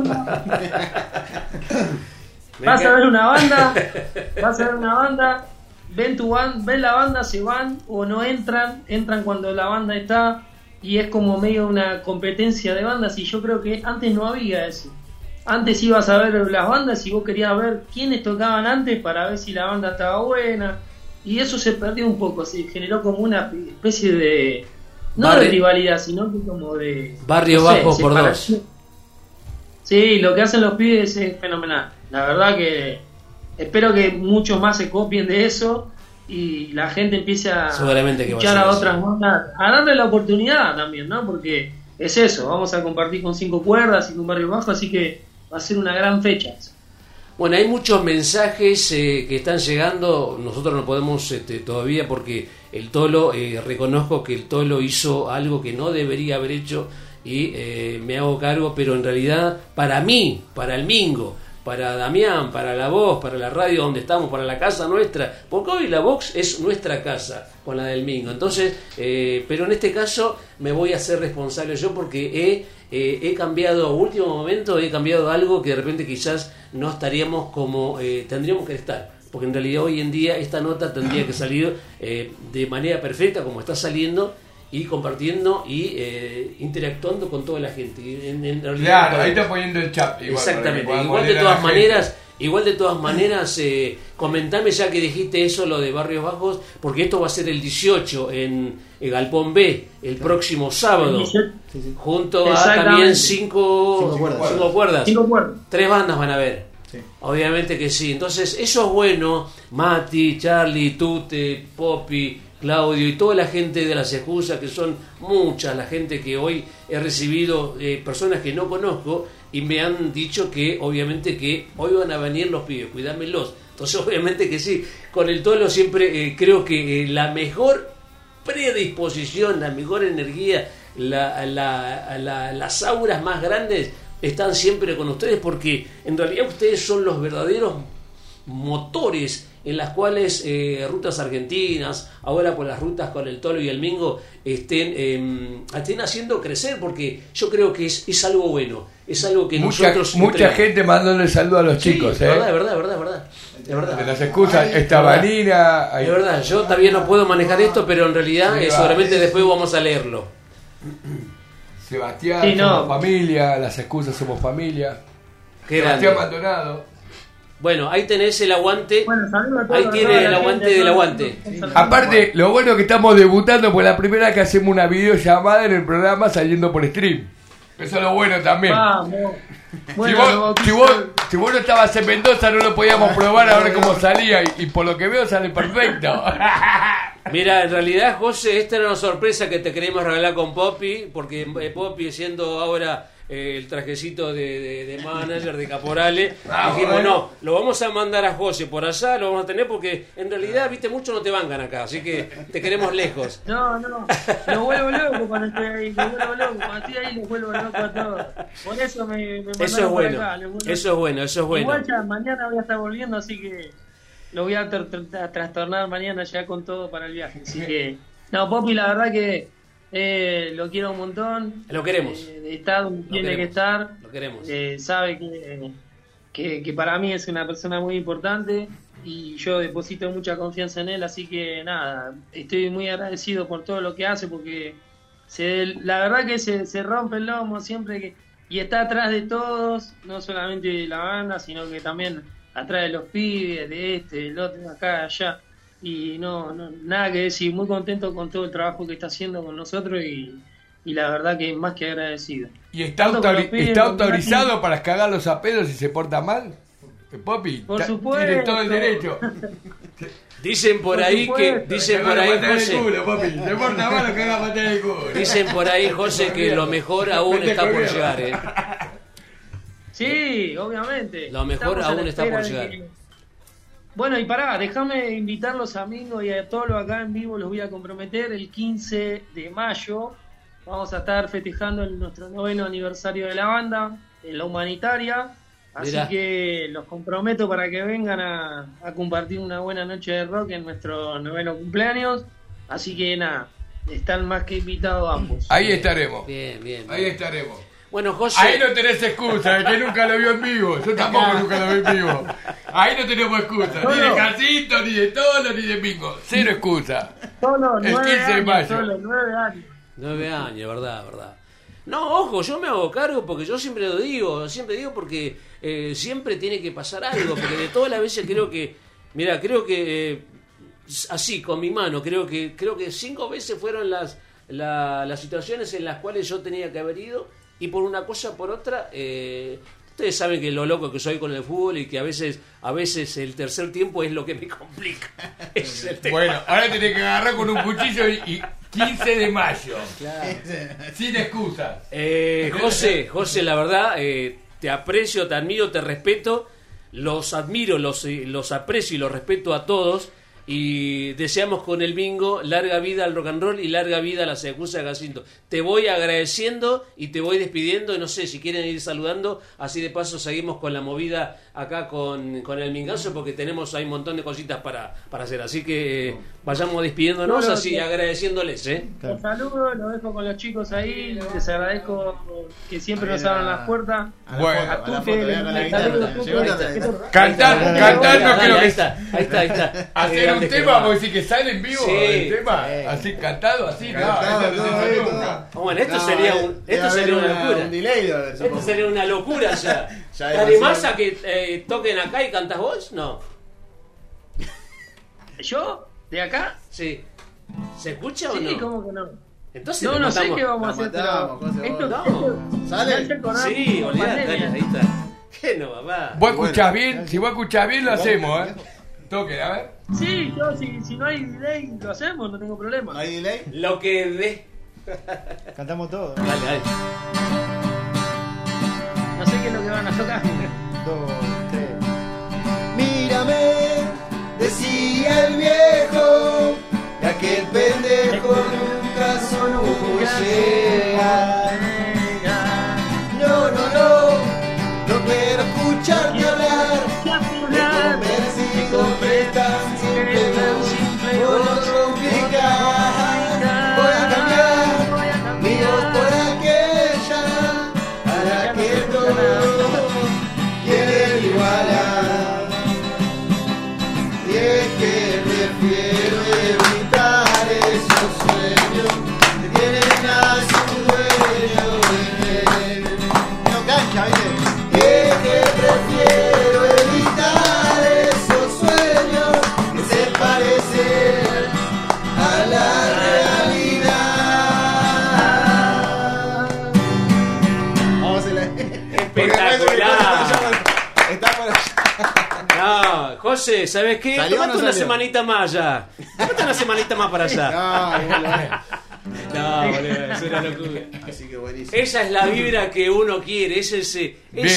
Vas a ver una banda, ven la banda, se van o no entran cuando la banda está, y es como medio una competencia de bandas, y yo creo que antes no había eso. Antes ibas a ver las bandas y vos querías ver quiénes tocaban antes para ver si la banda estaba buena. Y eso se perdió un poco, se generó como una especie de... No de rivalidad, sino que como de... Barrio Bajo por 2. Sí, lo que hacen los pibes es fenomenal. La verdad que espero que muchos más se copien de eso y la gente empiece a escuchar a otras bandas, a darle la oportunidad también, ¿no? Porque es eso, vamos a compartir con 5 cuerdas y con Barrio Bajo, así que va a ser una gran fecha. Bueno, hay muchos mensajes que están llegando, nosotros no podemos todavía porque el Tolo, reconozco que el Tolo hizo algo que no debería haber hecho y me hago cargo, pero en realidad para mí, para el Mingo, para Damián, para la voz, para la radio donde estamos, para la casa nuestra, porque hoy la Vox es nuestra casa con la del Mingo, entonces, pero en este caso me voy a hacer responsable yo porque he cambiado a último momento, he cambiado algo que de repente quizás no estaríamos como tendríamos que estar, porque en realidad hoy en día esta nota tendría que salir de manera perfecta como está saliendo y compartiendo y interactuando con toda la gente. En realidad, claro, ahí está poniendo el chat. Exactamente, igual de todas maneras, comentame ya que dijiste eso, lo de Barrios Bajos, porque esto va a ser el 18 en Galpón B, el próximo sábado, junto a también 5 cuerdas. 3 bandas van a ver. Sí. Obviamente que sí. Entonces, eso es bueno. Mati, Charlie, Tute, Poppy, Claudio y toda la gente de las excusas, que son muchas, la gente que hoy he recibido, personas que no conozco y me han dicho que obviamente que hoy van a venir los pibes, cuidármelos. Entonces obviamente que sí, con el Tolo siempre creo que la mejor predisposición, la mejor energía, las auras más grandes están siempre con ustedes, porque en realidad ustedes son los verdaderos motores en las cuales rutas argentinas, ahora por las rutas con el Tolo y el Mingo, estén haciendo crecer, porque yo creo que es algo bueno, es algo que mucha gente mandándole saludos a los chicos, verdad. De las excusas, esta Vanina. De verdad, yo todavía no puedo manejar esto, pero en realidad seguramente después vamos a leerlo. Sebastián, somos familia, las excusas somos familia. Sebastián Maldonado. Bueno, ahí tenés el aguante. Ahí tiene el aguante del aguante. Aparte, lo bueno es que estamos debutando por la primera vez que hacemos una videollamada en el programa saliendo por stream. Eso es lo bueno también. Si vos no estabas en Mendoza, no lo podíamos probar a ver cómo salía. Y por lo que veo, sale perfecto. Mira, en realidad, José, esta era una sorpresa que te queremos regalar con Poppy, porque Poppy, siendo ahora el trajecito de manager de Caporale, dijimos no, lo vamos a mandar a José por allá, lo vamos a tener porque en realidad, viste, muchos no te bancan acá, así que te queremos lejos. No, lo vuelvo loco cuando estoy ahí, cuando estoy ahí lo vuelvo loco a todos. Por eso me eso es bueno, acá, eso es bueno. Igual ya mañana voy a estar volviendo, así que lo voy a trastornar mañana ya con todo para el viaje, así que no, Poppy, la verdad que lo quiero un montón. Lo queremos. Está donde tiene que estar. Lo queremos. Sabe que para mí es una persona muy importante y yo deposito mucha confianza en él, así que nada, estoy muy agradecido por todo lo que hace, porque la verdad que se rompe el lomo siempre y está atrás de todos, no solamente de la banda, sino que también atrás de los pibes, de del otro, de acá, de allá. Y no, nada que decir, muy contento con todo el trabajo que está haciendo con nosotros y la verdad que más que agradecido. ¿Y está autorizado para cagarlos a pedos si se porta mal? Popi, por supuesto. Tiene todo el derecho. Dicen por ahí, José. Se porta mal, lo caga a patear el culo. Dicen por ahí, José, que lo mejor aún está por llegar, Sí, obviamente. Lo mejor aún está por llegar. Bueno, y pará, déjame invitar a los amigos y a todos los acá en vivo, los voy a comprometer. El 15 de mayo vamos a estar festejando nuestro 9º aniversario de la banda, en la Humanitaria. Así que los comprometo para que vengan a compartir una buena noche de rock en nuestro 9º cumpleaños. Así que nada, están más que invitados ambos. Ahí estaremos. Bien. Ahí estaremos. Bueno, José. Ahí no tenés excusa, que nunca lo vio en vivo. Yo tampoco nunca lo vi en vivo. Ahí no tenemos excusa. Ni de Jacinto, ni de Tolo, ni de Mingo. Cero excusa. Solo el 15 de mayo. Solo 9 años. 9 años, verdad. No, ojo, yo me hago cargo porque yo siempre digo porque siempre tiene que pasar algo. Porque de todas las veces creo que así, con mi mano, creo que 5 veces fueron las situaciones en las cuales yo tenía que haber ido. Y por una cosa por otra, ustedes saben que lo loco que soy con el fútbol y que a veces el tercer tiempo es lo que me complica. Es el tema. Bueno, ahora tenés que agarrar con un cuchillo y 15 de mayo. Claro. Sin excusas. José, la verdad, te aprecio, te admiro, te respeto. Los admiro, los aprecio y los respeto a todos. Y deseamos con el bingo larga vida al rock and roll y larga vida a la Secusa de Jacinto. Te voy agradeciendo y te voy despidiendo. Y no sé si quieren ir saludando. Así de paso seguimos con la movida acá con el mingazo, porque hay un montón de cositas para hacer. Así que vayamos despidiéndonos así, agradeciéndoles. Los saludo, los dejo con los chicos ahí. Les agradezco que siempre nos abran las puertas. Bueno, cantar no creo que está. Ahí está. Hacer un tema, porque si que sale en vivo el tema, así cantado, así, Bueno, esto sería una locura. Esto sería una locura ya. ¿Te animás a que toquen acá y cantas vos? No. ¿Yo? ¿De acá? Sí. ¿Se escucha o no? Sí, ¿cómo que no? Entonces no sé qué vamos a hacer, pero esto ¿sale? Sí, olvidate, ahí está. ¿Qué no, papá? ¿Vos escuchás bien? Si vos escuchás bien, lo hacemos, Toque, a ver. Sí, yo si no hay delay, lo hacemos, no tengo problema. ¿No hay delay? Lo que ve. Cantamos todo. Dale. No sé qué es lo que van a tocar. 2, 3. Mírame, decía el viejo, y aquel pendejo nunca supo llegar. No quiero escucharte hablar. Me compré tan simple, por otro complicar. Voy a cambiar mi voz por aquella a la que todo quiere igualar. Y es que prefiero evitar esos sueños que tienen a su dueño. No cancha, ¿viste? Y es que prefiero evitar esos sueños que se parecen a la realidad. Vamos a hacerle. Espectacular. Está por allá. No, José, ¿sabes qué? Tomate una semanita más ya. Tomate una semanita más para allá. No, boludo, es una locura. Así que buenísimo. Esa es la vibra que uno quiere, es ese.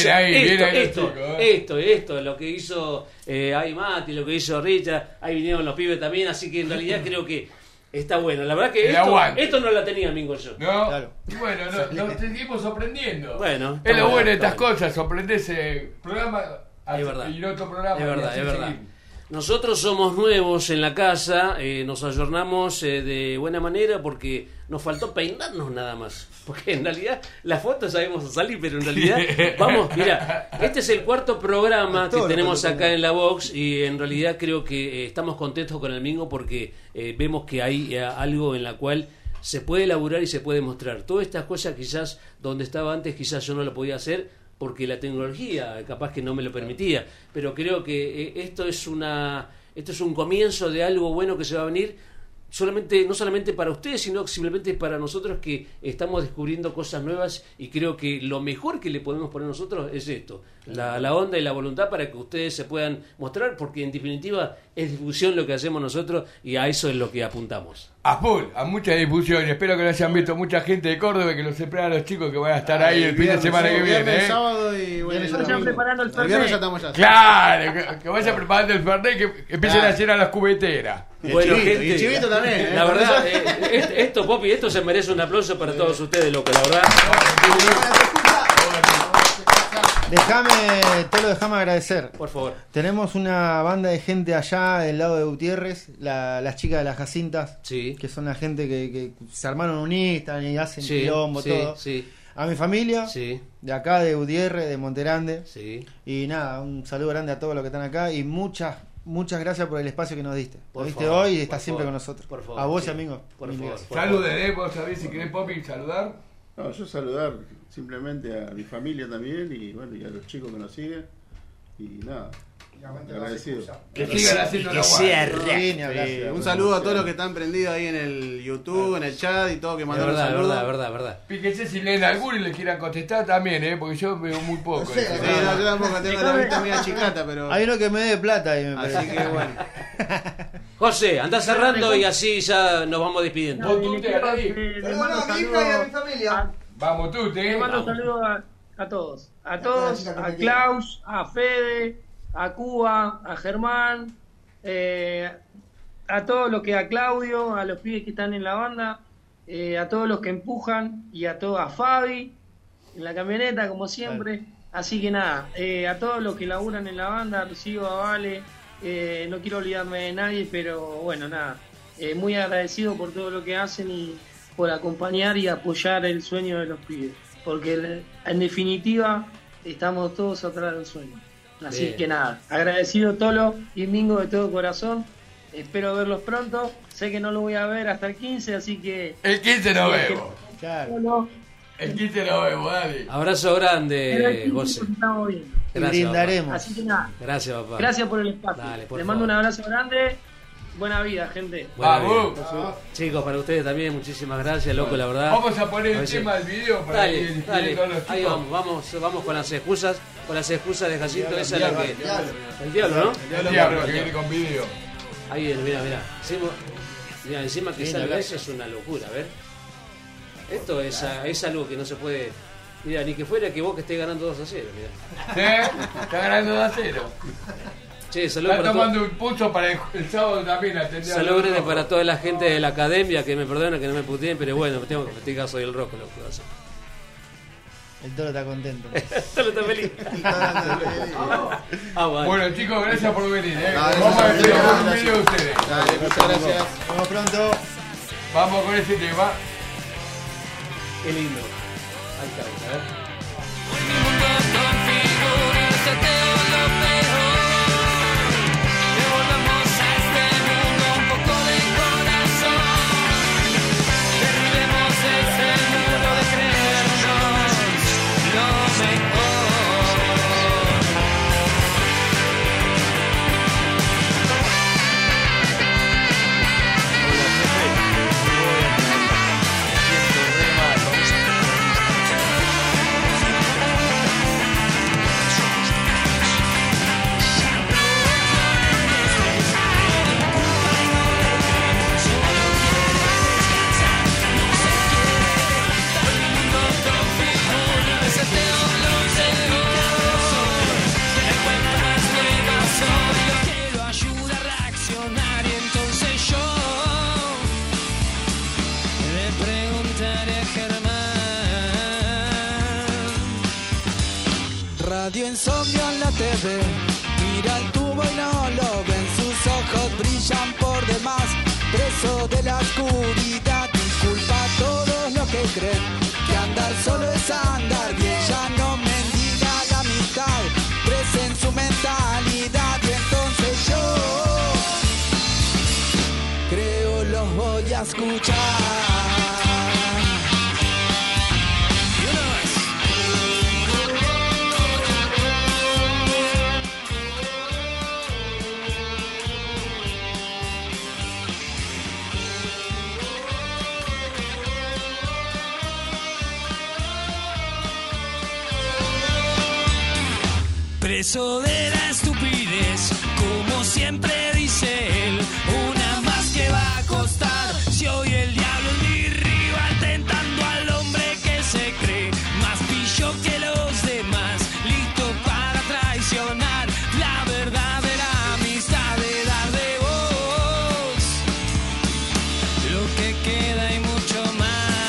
Esto, lo que hizo ahí Mati, lo que hizo Richard, ahí vinieron los pibes también, así que en realidad creo que está bueno. La verdad que esto no la tenía Mingo yo. No, claro. Bueno, nos seguimos sorprendiendo. Bueno, es lo bueno de estas cosas, sorprenderse programa y otro programa. Es verdad. Nosotros somos nuevos en la casa, nos ayornamos de buena manera porque nos faltó peinarnos nada más. Porque en realidad las fotos sabemos salir, pero en realidad, vamos, mira, este es el 4º programa que tenemos acá en la Box y en realidad creo que estamos contentos con el Mingo porque vemos que hay algo en la cual se puede elaborar y se puede mostrar. Todas estas cosas quizás donde estaba antes quizás yo no lo podía hacer porque la tecnología capaz que no me lo permitía, pero creo que esto es un comienzo de algo bueno que se va a venir, no solamente para ustedes, sino simplemente para nosotros que estamos descubriendo cosas nuevas, y creo que lo mejor que le podemos poner nosotros es esto, la onda y la voluntad para que ustedes se puedan mostrar, porque en definitiva es difusión lo que hacemos nosotros y a eso es lo que apuntamos. A full, a mucha difusión. Espero que lo hayan visto mucha gente de Córdoba, que los esperan a los chicos que van a estar ahí el fin de semana que viene. Sábado y bueno, vayan preparando el viernes Fernet. ya estamos ya. Claro, que vayan preparando el Fernet, que empiecen a hacer a las cubeteras. Bueno, gente, y Chivito también. La verdad, esto, Popi, esto se merece un aplauso para todos ustedes, loco, la verdad. Déjame agradecer. Por favor. Tenemos una banda de gente allá del lado de Gutiérrez, las chicas de las Jacintas, sí, que son la gente que se armaron un Instagram y hacen sí, quilombo, sí, todo. Sí. A mi familia, sí, de acá de Gutiérrez, de Monterande. Sí. Y nada, un saludo grande a todos los que están acá y muchas gracias por el espacio que nos diste. Por Lo diste favor, hoy y estás siempre favor, con nosotros. por favor, a vos sí, y amigos. por favor. Saludes, vos sabés si querés, Popi, saludar. No, yo saludar simplemente a mi familia también y bueno, y a los chicos que nos siguen. Y nada, agradecido. Que sigan haciendo la guardia. Un saludo a todos los que están prendidos ahí en el YouTube, en el chat y todo, que mandaron saludos. Verdad. Fíjense si leen alguno y les quieran contestar también, porque yo veo muy poco. Sí, no, yo tampoco tengo la vista media chicata, pero... Hay uno que me dé plata ahí, me parece. Así que bueno. José, anda cerrando y así ya nos vamos despidiendo. Vamos tú, Le mando saludos a todos. A todos, a Klaus, a Fede, a Cuba, a Germán, a todos los que, a Claudio, a los pibes que están en la banda, a todos los que empujan y a Fabi en la camioneta como siempre. Así que nada, a todos los que laburan en la banda, Recibo, a Vale, no quiero olvidarme de nadie, pero bueno, nada, muy agradecido por todo lo que hacen y por acompañar y apoyar el sueño de los pibes, porque en definitiva estamos todos atrás del sueño. Así Bien. que nada, agradecido Tolo y Mingo de todo corazón. Espero verlos pronto. Sé que no lo voy a ver hasta el 15, así que... El 15 nos vemos. Claro. El 15 nos vemos, dale. Abrazo grande, José. Estamos bien. Gracias, brindaremos. papá. Así que nada. Gracias, papá. Gracias por el espacio. Dale, por Les mando favor. un abrazo grande. Buena vida, gente. Bueno, chicos, para ustedes también, muchísimas gracias, loco, la verdad. Vamos a poner el tema del video para ir despidiendo a los ahí chicos. vamos con las excusas de Jacinto, esa es la que... El diablo, ¿no? El diablo que viene con video. Ahí viene, mira, encima que salga eso es una locura, a ver. Esto es algo que no se puede... Mira, ni que fuera que vos que estés ganando 2-0, mira. ¿Sí? Está ganando 2-0. Che, saludos Está para tomando un pulso para el sábado también. Saludos grandes para toda la gente de la academia, que me perdona, que no me puteen, pero bueno, tengo que festejar, soy el rojo, lo que hacer. El Toro está contento. El Toro está feliz. Vale. Bueno, chicos, gracias por venir. Dale, vamos a ver gracias. un video de ustedes. Dale, muchas gracias. Vamos pronto. Vamos con ese tema. Qué lindo. Ahí está, a ver. Radio Insomnio en la TV, mira el tubo y no lo ven, sus ojos brillan por demás, preso de la oscuridad, disculpa a todos los que creen que andar solo es andar bien, ya no mendiga la amistad, crece en su mentalidad y entonces yo creo los voy a escuchar. preso de la estupidez, como siempre dice él, una más que va a costar. Si hoy el diablo es mi rival, tentando al hombre que se cree más pillo que los demás, listo para traicionar la verdadera amistad de dar de vos lo que queda y mucho más.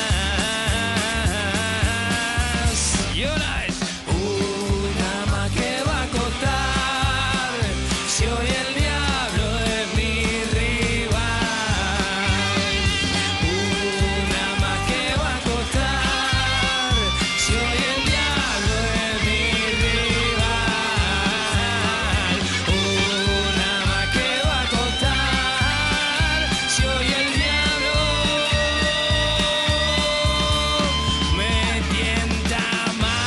Y ahora es una más que va a costar. Si hoy el diablo es mi rival, una más que va a costar. Si hoy el diablo es mi rival, una más que va a costar. Si hoy el diablo me tienta más.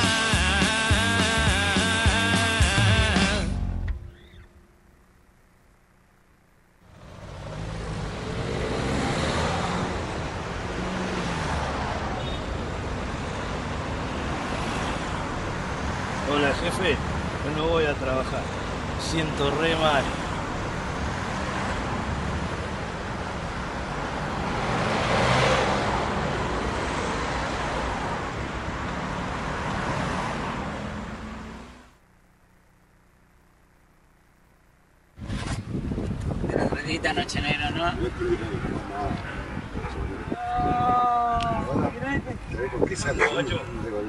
Hola jefe, yo no voy a trabajar. Siento re mal. Redita noche negro, ¿no? ¿Qué sale, guacho?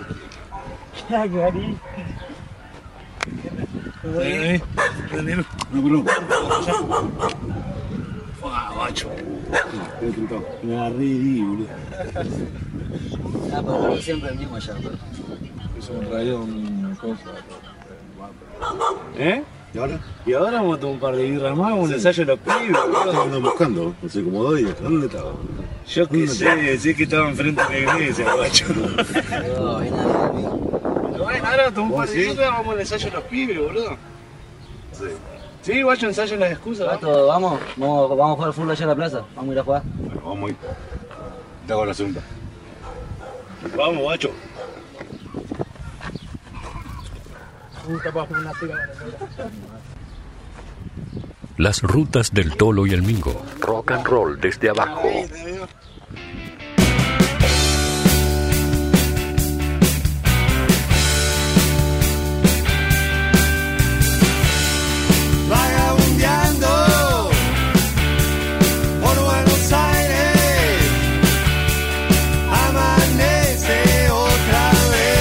Guacho. Me agarré y boludo. Ah, pero siempre el mismo allá, pero. Es un rayo, una cosa. ¿Eh? ¿Y ahora? Y ahora vamos a tomar un par de birras más, un ensayo de los pibes. Ahora andan buscando, no sé cómo doy. ¿Dónde estaba? Yo qué sé que estaba enfrente de la iglesia, guacho. No, hay nada, amigo. Bueno, ahora tomamos un par de birras, vamos al ensayo de los pibes, boludo. Sí. Sí, guacho, ensayo las excusas. Gato, vamos a jugar fútbol allá a la plaza. Vamos a ir a jugar. Bueno, vamos a ir. Te hago la segunda. Vamos, guacho. Las rutas del Tolo y el Mingo. Rock and roll desde abajo. Vagabundeando por Buenos Aires, amanece otra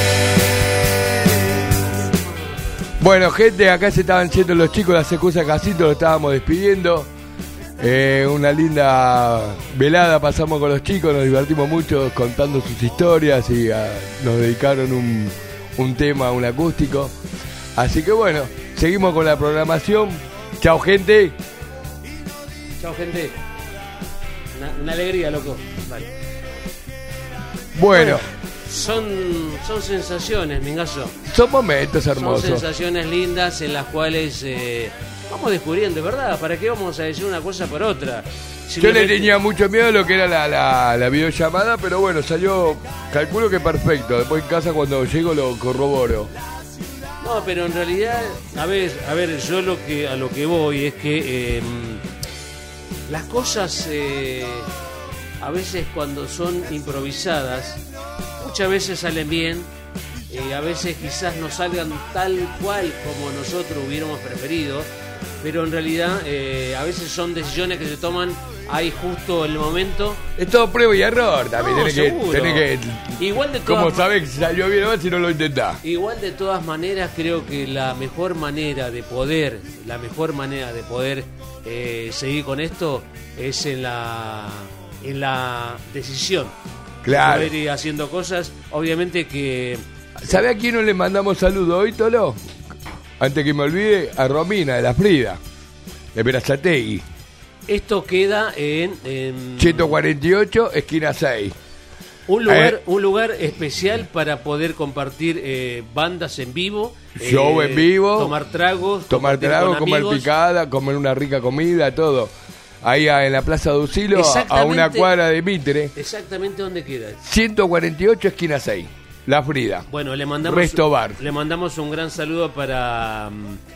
vez. Bueno, gente, acá se estaban yendo los chicos de la Secusa Casito, lo estábamos despidiendo. Una linda velada pasamos con los chicos, nos divertimos mucho contando sus historias y nos dedicaron un tema, un acústico. Así que bueno, seguimos con la programación. Chao, gente. Chao, gente. Una alegría, loco. Vale. Bueno. Son sensaciones, Mingazo. Son momentos hermosos. Son sensaciones lindas en las cuales vamos descubriendo, ¿verdad? ¿Para qué vamos a decir una cosa por otra? Yo le tenía mucho miedo a lo que era la videollamada, pero bueno, salió, calculo que perfecto. Después en casa cuando llego lo corroboro. No, pero en realidad, a ver, yo a lo que voy es que las cosas a veces cuando son improvisadas, muchas veces salen bien, a veces quizás no salgan tal cual como nosotros hubiéramos preferido, pero en realidad a veces son decisiones que se toman ahí justo en el momento. Es todo prueba y error también. No, tenés que igual de todas, ¿cómo sabés que salió bien o mal si no lo intentás? Igual de todas maneras creo que la mejor manera de poder seguir con esto es en la decisión. Claro. Poder ir haciendo cosas, obviamente que. ¿Sabe a quién no le mandamos saludos hoy, Tolo? Antes que me olvide, a Romina de la Frida, de Berazategui. Esto queda en 148, esquina 6. Un lugar especial para poder compartir bandas en vivo. Show en vivo. Tomar tragos, comer picada, comer una rica comida, todo. Ahí en la Plaza de Usilo, a una cuadra de Mitre. Exactamente donde queda. 148, esquina 6. La Frida. Bueno, le mandamos un gran saludo para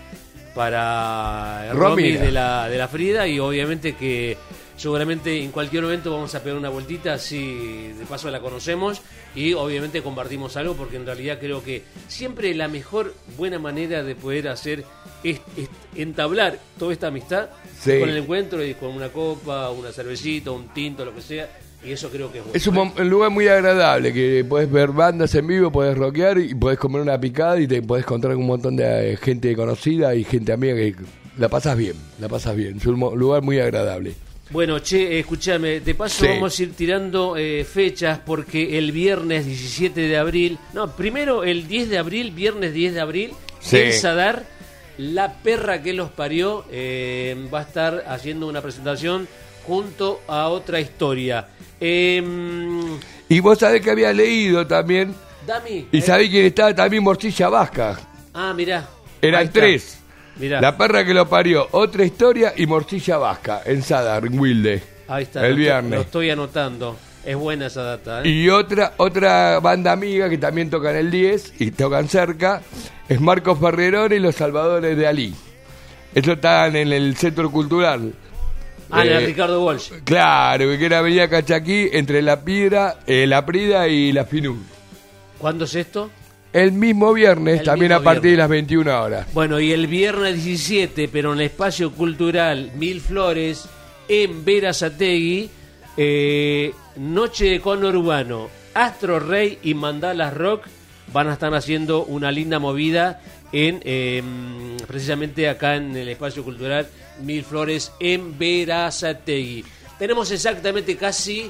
Romy de la Frida, y obviamente que seguramente en cualquier momento vamos a pegar una vueltita, así de paso la conocemos y obviamente compartimos algo, porque en realidad creo que siempre la mejor buena manera de poder hacer es entablar toda esta amistad con el encuentro y con una copa, una cervecita, un tinto, lo que sea, y eso creo que es bueno. Es un lugar muy agradable, que podés ver bandas en vivo, podés rockear y podés comer una picada y te podés encontrar con un montón de gente conocida y gente amiga que la pasás bien. Es un lugar muy agradable. Bueno, escúchame, de paso vamos a ir tirando fechas, porque el viernes 17 de abril, primero el 10 de abril, viernes 10 de abril, en Sadar, La Perra que los parió va a estar haciendo una presentación junto a Otra Historia. Y vos sabés que había leído también, Dami, y sabés quién estaba también, Morcilla Vasca. Ah, mirá. Eran tres. Mirá. La Perra que lo parió, Otra Historia y Morcilla Vasca, en Sadar, en Wilde. Ahí está, el viernes. Lo estoy anotando. Es buena esa data, Y otra banda amiga que también tocan el 10 y tocan cerca es Marcos Ferrerón y Los Salvadores de Alí. Eso están en el Centro Cultural. En el Ricardo Walsh. Claro, que era Avenida Cachaquí, entre La Prida y La Finú. ¿Cuándo es esto? El mismo viernes, también a partir de las 21 horas. Bueno, y el viernes 17, pero en el Espacio Cultural Mil Flores, en Berazategui, Noche de Conurbano, Astro Rey y Mandalas Rock van a estar haciendo una linda movida en precisamente acá en el Espacio Cultural Mil Flores, en Berazategui. Tenemos exactamente casi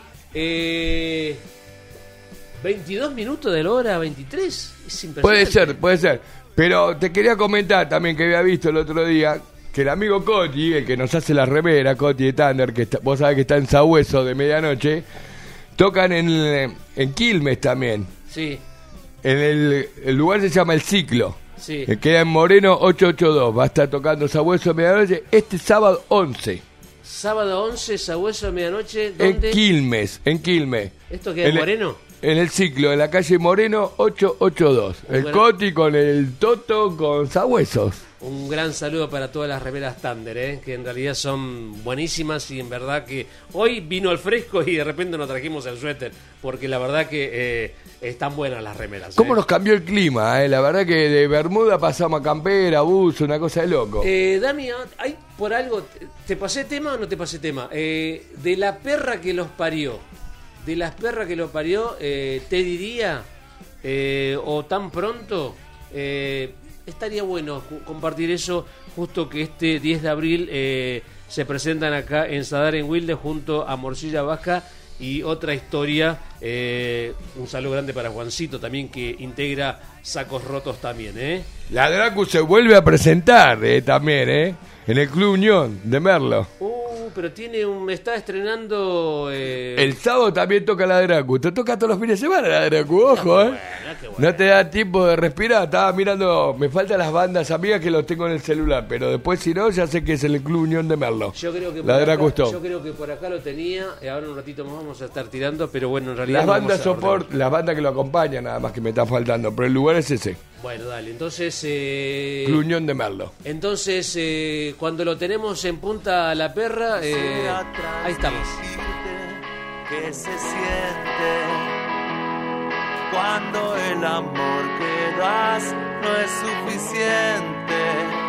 22 minutos de la hora 23. Es impresionante. Puede ser. Pero te quería comentar también que había visto el otro día que el amigo Coti, el que nos hace la remera, Coti de Thunder, que vos sabés que está en Sabueso de Medianoche, tocan en Quilmes también. Sí. En el lugar se llama El Ciclo. Sí. Que queda en Moreno 882. Va a estar tocando Sabueso de Medianoche este sábado 11. Sábado 11, Sabueso de Medianoche. ¿Dónde? En Quilmes. ¿Esto queda en Moreno? En El Ciclo, en la calle Moreno 882. El Coti con el Toto con Sabuesos. Un gran saludo para todas las remeras Thunder, que en realidad son buenísimas, y en verdad que hoy vino el fresco y de repente nos trajimos el suéter, porque la verdad que están buenas las remeras. ¿Cómo nos cambió el clima? La verdad que de Bermuda pasamos a campera, buzo, una cosa de loco. Dami, ¿hay por algo? ¿Te pasé tema o no te pasé tema? De La Perra que los parió. De las perras que lo parió, te diría, o tan pronto, estaría bueno compartir eso, justo que este 10 de abril se presentan acá en Sadar, en Wilde, junto a Morcilla Vasca y Otra Historia. Un saludo grande para Juancito también, que integra Sacos Rotos también. La Dracu se vuelve a presentar también, en el Club Unión de Merlo. Pero me está estrenando... El sábado también toca la Dracu. Te toca todos los fines de semana la Dracu, ojo, Qué buena. No te da tiempo de respirar. Estaba mirando, me faltan las bandas amigas que los tengo en el celular, pero después si no, ya sé que es el Club Unión de Merlo. Yo creo que la Dracu Stop. Yo creo que por acá lo tenía, ahora un ratito más vamos a estar tirando, pero bueno, en realidad... Las bandas support, las bandas que lo acompañan, nada más que me están faltando, pero el lugar es ese. Bueno, dale, entonces... Club Unión de Merlo. Entonces, cuando lo tenemos en Punta La Perra, ahí estamos. ¿Qué se siente cuando el amor que das no es suficiente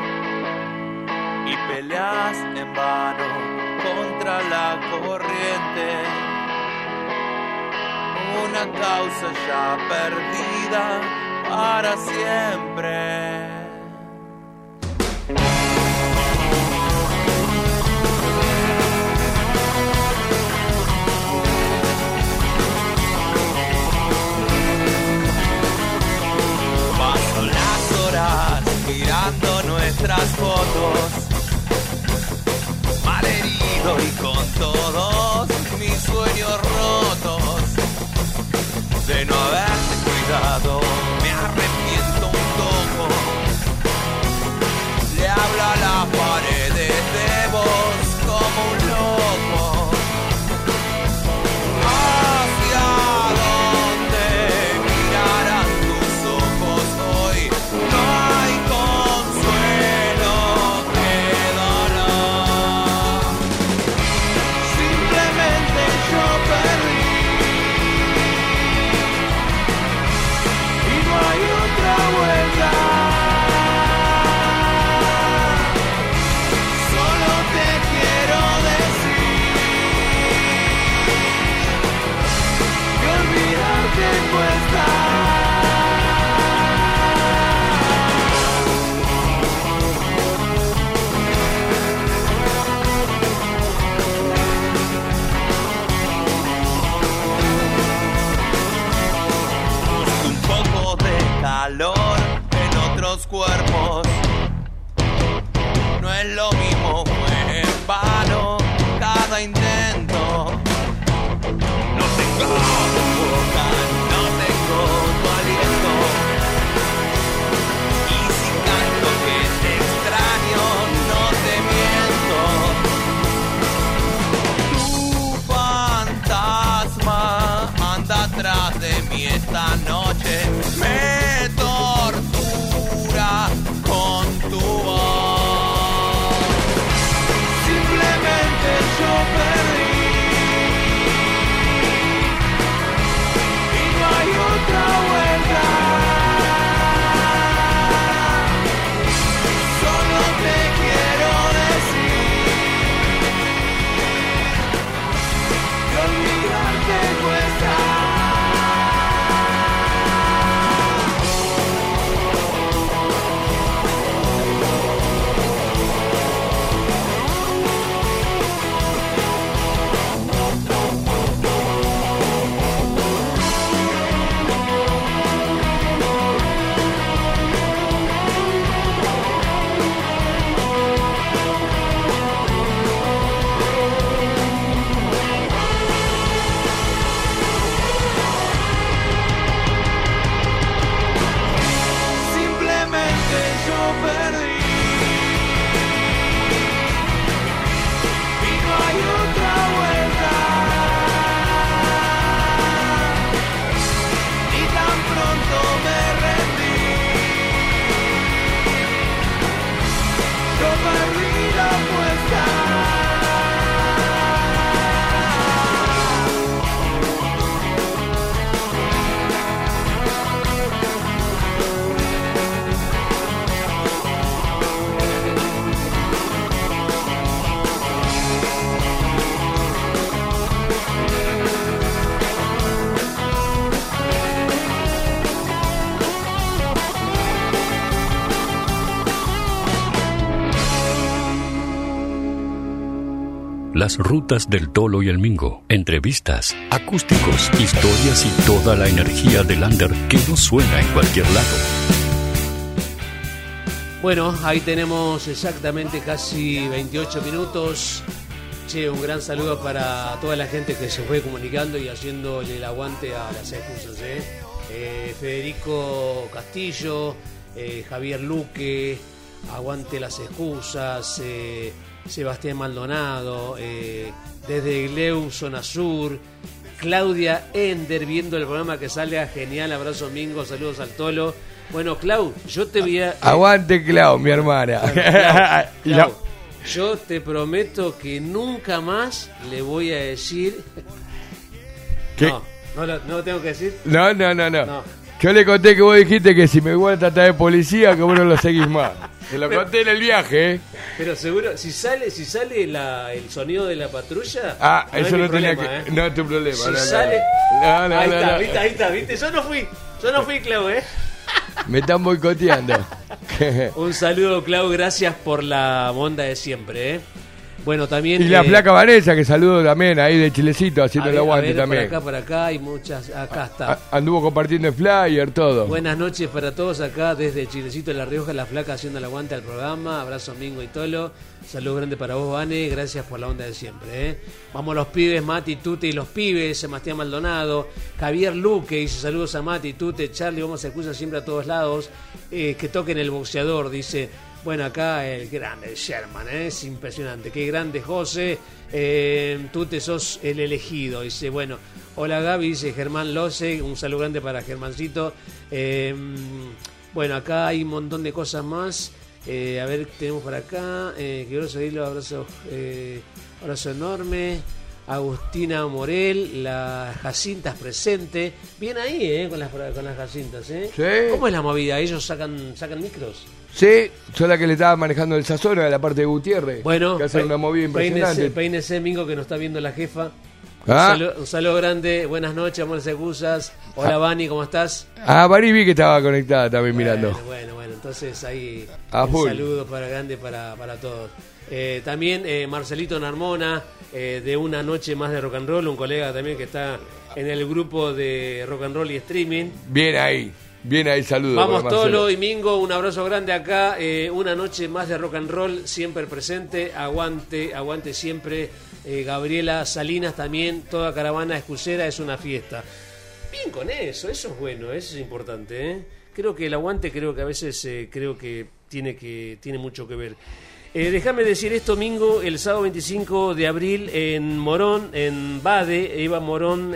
y peleas en vano contra la corriente? Una causa ya perdida para siempre. Paso las horas mirando nuestras fotos, malherido y con todos mis sueños rotos de no haberte cuidado. Me arrepiento un poco, le hablo a las paredes de vos como un loco. ¿Hacia dónde mirarás cuerpos. No es lo mismo, fue en vano cada intento. No tengo tu boca, no tengo tu aliento. Y si canto que te extraño, no te miento. Tu fantasma anda atrás de mí esta noche. Me tortura con tu voz. Simplemente yo perdí. Y no hay otra vuelta. Solo te quiero decir que olvidarte cuesta. Simplemente yo perdí. Y no hay otra vuelta. Y tan pronto me rendí. Yo perdí la apuesta. Las rutas del Tolo y el Mingo, entrevistas, acústicos, historias y toda la energía del under que no suena en cualquier lado. Bueno, ahí tenemos exactamente casi 28 minutos. Che, un gran saludo para toda la gente que se fue comunicando y haciéndole el aguante a las excusas. Federico Castillo, Javier Luque, aguante las excusas, Sebastián Maldonado, desde Gleu, Zona Sur, Claudia Ender, viendo el programa que sale genial, abrazo Mingo, saludos al Tolo. Bueno, Clau, yo te voy a... Aguante Clau, mi hermana. Clau, yo te prometo que nunca más le voy a decir... ¿Qué? No lo tengo que decir. No. Yo le conté que vos dijiste que si me iban a tratar de policía, que vos no lo seguís más. Te lo conté en el viaje, Pero seguro, si sale el sonido de la patrulla... Ah, no eso es no tenía problema, que... No es tu problema. Si no. sale... No, ahí está, ¿viste? Yo no fui, Clau, Me están boicoteando. Un saludo, Clau, gracias por la onda de siempre, Bueno, también... Y la flaca Vanessa, que saludo también, ahí de Chilecito, haciendo el aguante también. Por acá hay muchas... Acá está. Anduvo compartiendo el flyer, todo. Buenas noches para todos acá desde Chilecito de La Rioja, la flaca haciendo el aguante al programa. Abrazo Mingo y Tolo. Saludo grande para vos, Vane. Gracias por la onda de siempre, Vamos los pibes, Mati, Tute y los pibes. Sebastián Maldonado. Javier Luque dice saludos a Mati, Tute, Charlie. Vamos a escuchar siempre a todos lados. Que toquen el boxeador, dice... Bueno, acá el grande Sherman, es impresionante. Qué grande, José. Tú te sos el elegido. Dice, bueno, hola Gaby, dice Germán Lose. Un saludo grande para Germancito. Bueno, acá hay un montón de cosas más. A ver, tenemos por acá. Quiero seguirlo, abrazo enorme. Agustina Morel, las Jacintas presente. Bien ahí, con las Jacintas, Sí. ¿Cómo es la movida? ¿Ellos sacan micros? Sí, yo la que le estaba manejando el Sazón de la parte de Gutiérrez. Bueno, que hace una movida impresionante. Peínese, Mingo, que nos está viendo la jefa. Ah. Un saludo grande, buenas noches, amores excusas. Hola, Vani, ¿cómo estás? Bani vi que estaba conectada también mirando. Bueno, entonces ahí A un full. saludo grande para todos. También Marcelito Narmona, de Una Noche Más de Rock and Roll, un colega también que está en el grupo de Rock and Roll y Streaming. Bien ahí. Bien ahí, saludos. Vamos Tolo y Mingo, un abrazo grande acá. Una noche más de rock and roll, siempre presente. Aguante, aguante siempre. Gabriela Salinas también, toda caravana excusera es una fiesta. Bien con eso es bueno, eso es importante. Creo que el aguante, creo que a veces creo que tiene mucho que ver. Déjame decir esto, Mingo, el sábado 25 de abril en Morón, en Bade, Eva Morón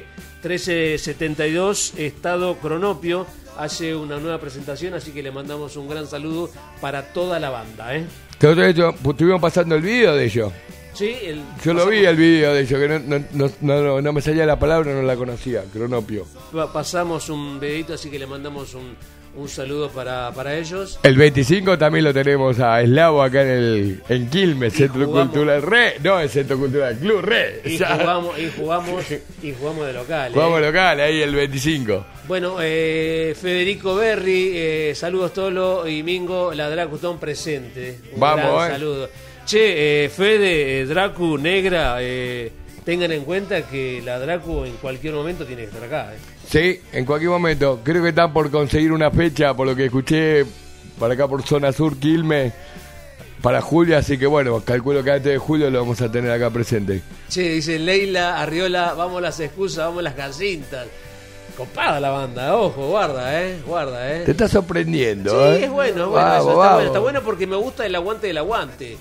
1372, Estado Cronopio, hace una nueva presentación, así que le mandamos un gran saludo para toda la banda. Estuvimos pasando el video de ellos. Sí, yo lo vi el video de ellos, que no me salía la palabra, no la conocía, Cronopio. Pasamos un videito, así que le mandamos un saludo para ellos. El 25 también lo tenemos a Eslavo acá en Quilmes, Centro Cultural Re, no el Centro Cultural Club Re. Y jugamos de local. Jugamos local ahí el 25. Bueno, Federico Berri, saludos Tolo y Mingo, la Dracustón presente. Vamos, saludo. Che, Fede, Dracu, Negra, tengan en cuenta que la Dracu en cualquier momento tiene que estar acá. Sí, en cualquier momento. Creo que están por conseguir una fecha, por lo que escuché, para acá por zona sur, Quilmes, para julio, así que bueno, calculo que antes de julio lo vamos a tener acá presente. Che, dice Leila Arriola, vamos las excusas, vamos las casintas. Copada la banda, ojo, guarda. Te está sorprendiendo, Sí, es bueno, está bueno porque me gusta el aguante del aguante.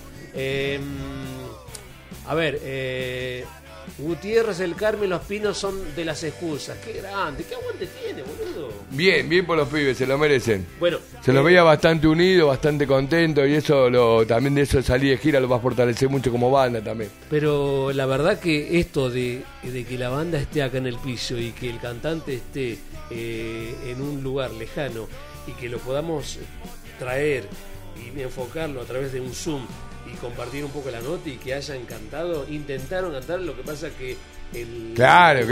Gutiérrez, El Carmen, Los Pinos son de las excusas. Qué grande, qué aguante tiene, boludo. Bien por los pibes, se lo merecen. Bueno, se los veía bastante unidos, bastante contentos, y eso también de eso salir de gira lo va a fortalecer mucho como banda también. Pero la verdad que esto de que la banda esté acá en el piso y que el cantante esté en un lugar lejano y que lo podamos traer y enfocarlo a través de un Zoom y compartir un poco la nota y que hayan cantado, intentaron cantar, lo que pasa que Claro,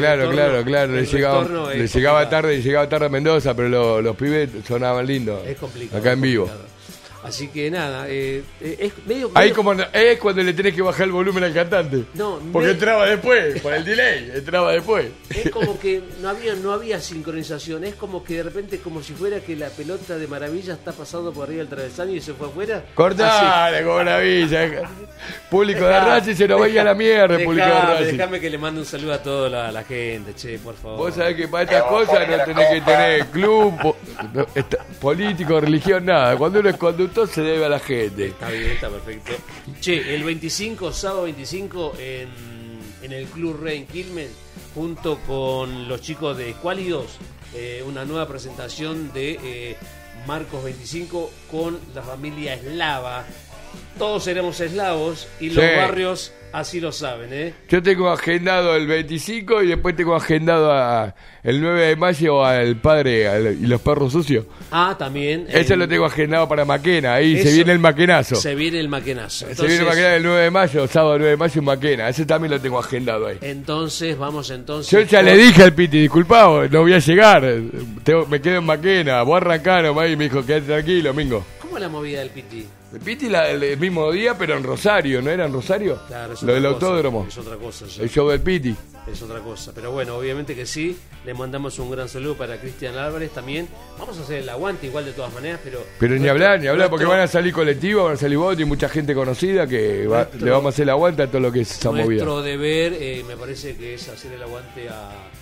le llegaba tarde a Mendoza, pero los pibes sonaban lindos. Es complicado. Acá en vivo. Así que nada, es medio... Ahí es cuando le tenés que bajar el volumen al cantante. Porque entraba después, por el delay, entraba después. Es como que no había sincronización, es como que de repente como si fuera que la pelota de Maravilla está pasando por arriba del travesaño y se fue afuera. Cortale con Maravilla. Público de Racing se nos vaya a la mierda, público de Racing. Déjame que le mande un saludo a toda la gente, che, por favor. Vos sabés que para estas cosas no tenés que tener club, político, religión, nada. Cuando uno es conductor se debe a la gente. Está bien, está perfecto. Che, el 25, sábado 25 en el Club Re en Quilmes, junto con los chicos de Escuálidos, una nueva presentación de Marcos 25 con la familia eslava. Todos seremos eslavos y los barrios así lo saben, Yo tengo agendado el 25 y después tengo agendado el 9 de mayo al Padre y los Perros Sucios. También. Ese lo tengo agendado para Maquena, ahí se viene el maquenazo. Se viene el maquenazo. Se viene el maquenazo el 9 de mayo, sábado 9 de mayo en Maquena. Ese también lo tengo agendado ahí. Entonces, Yo ya le dije al Piti, disculpado, no voy a llegar. Me quedo en Maquena, vos arrancá nomás y me dijo, quédate tranquilo, Mingo. ¿Cómo es la movida del Piti? El Piti el mismo día, pero en Rosario, ¿no era en Rosario? Claro, lo del autódromo. Es otra cosa. El show del Piti. Es otra cosa. Pero bueno, obviamente que sí. Le mandamos un gran saludo para Cristian Álvarez también. Vamos a hacer el aguante igual de todas maneras, pero ni hablar, porque van a salir colectivos, van a salir bots y mucha gente conocida que le vamos a hacer el aguante a todo lo que es esa movida. Nuestro deber, me parece que es hacer el aguante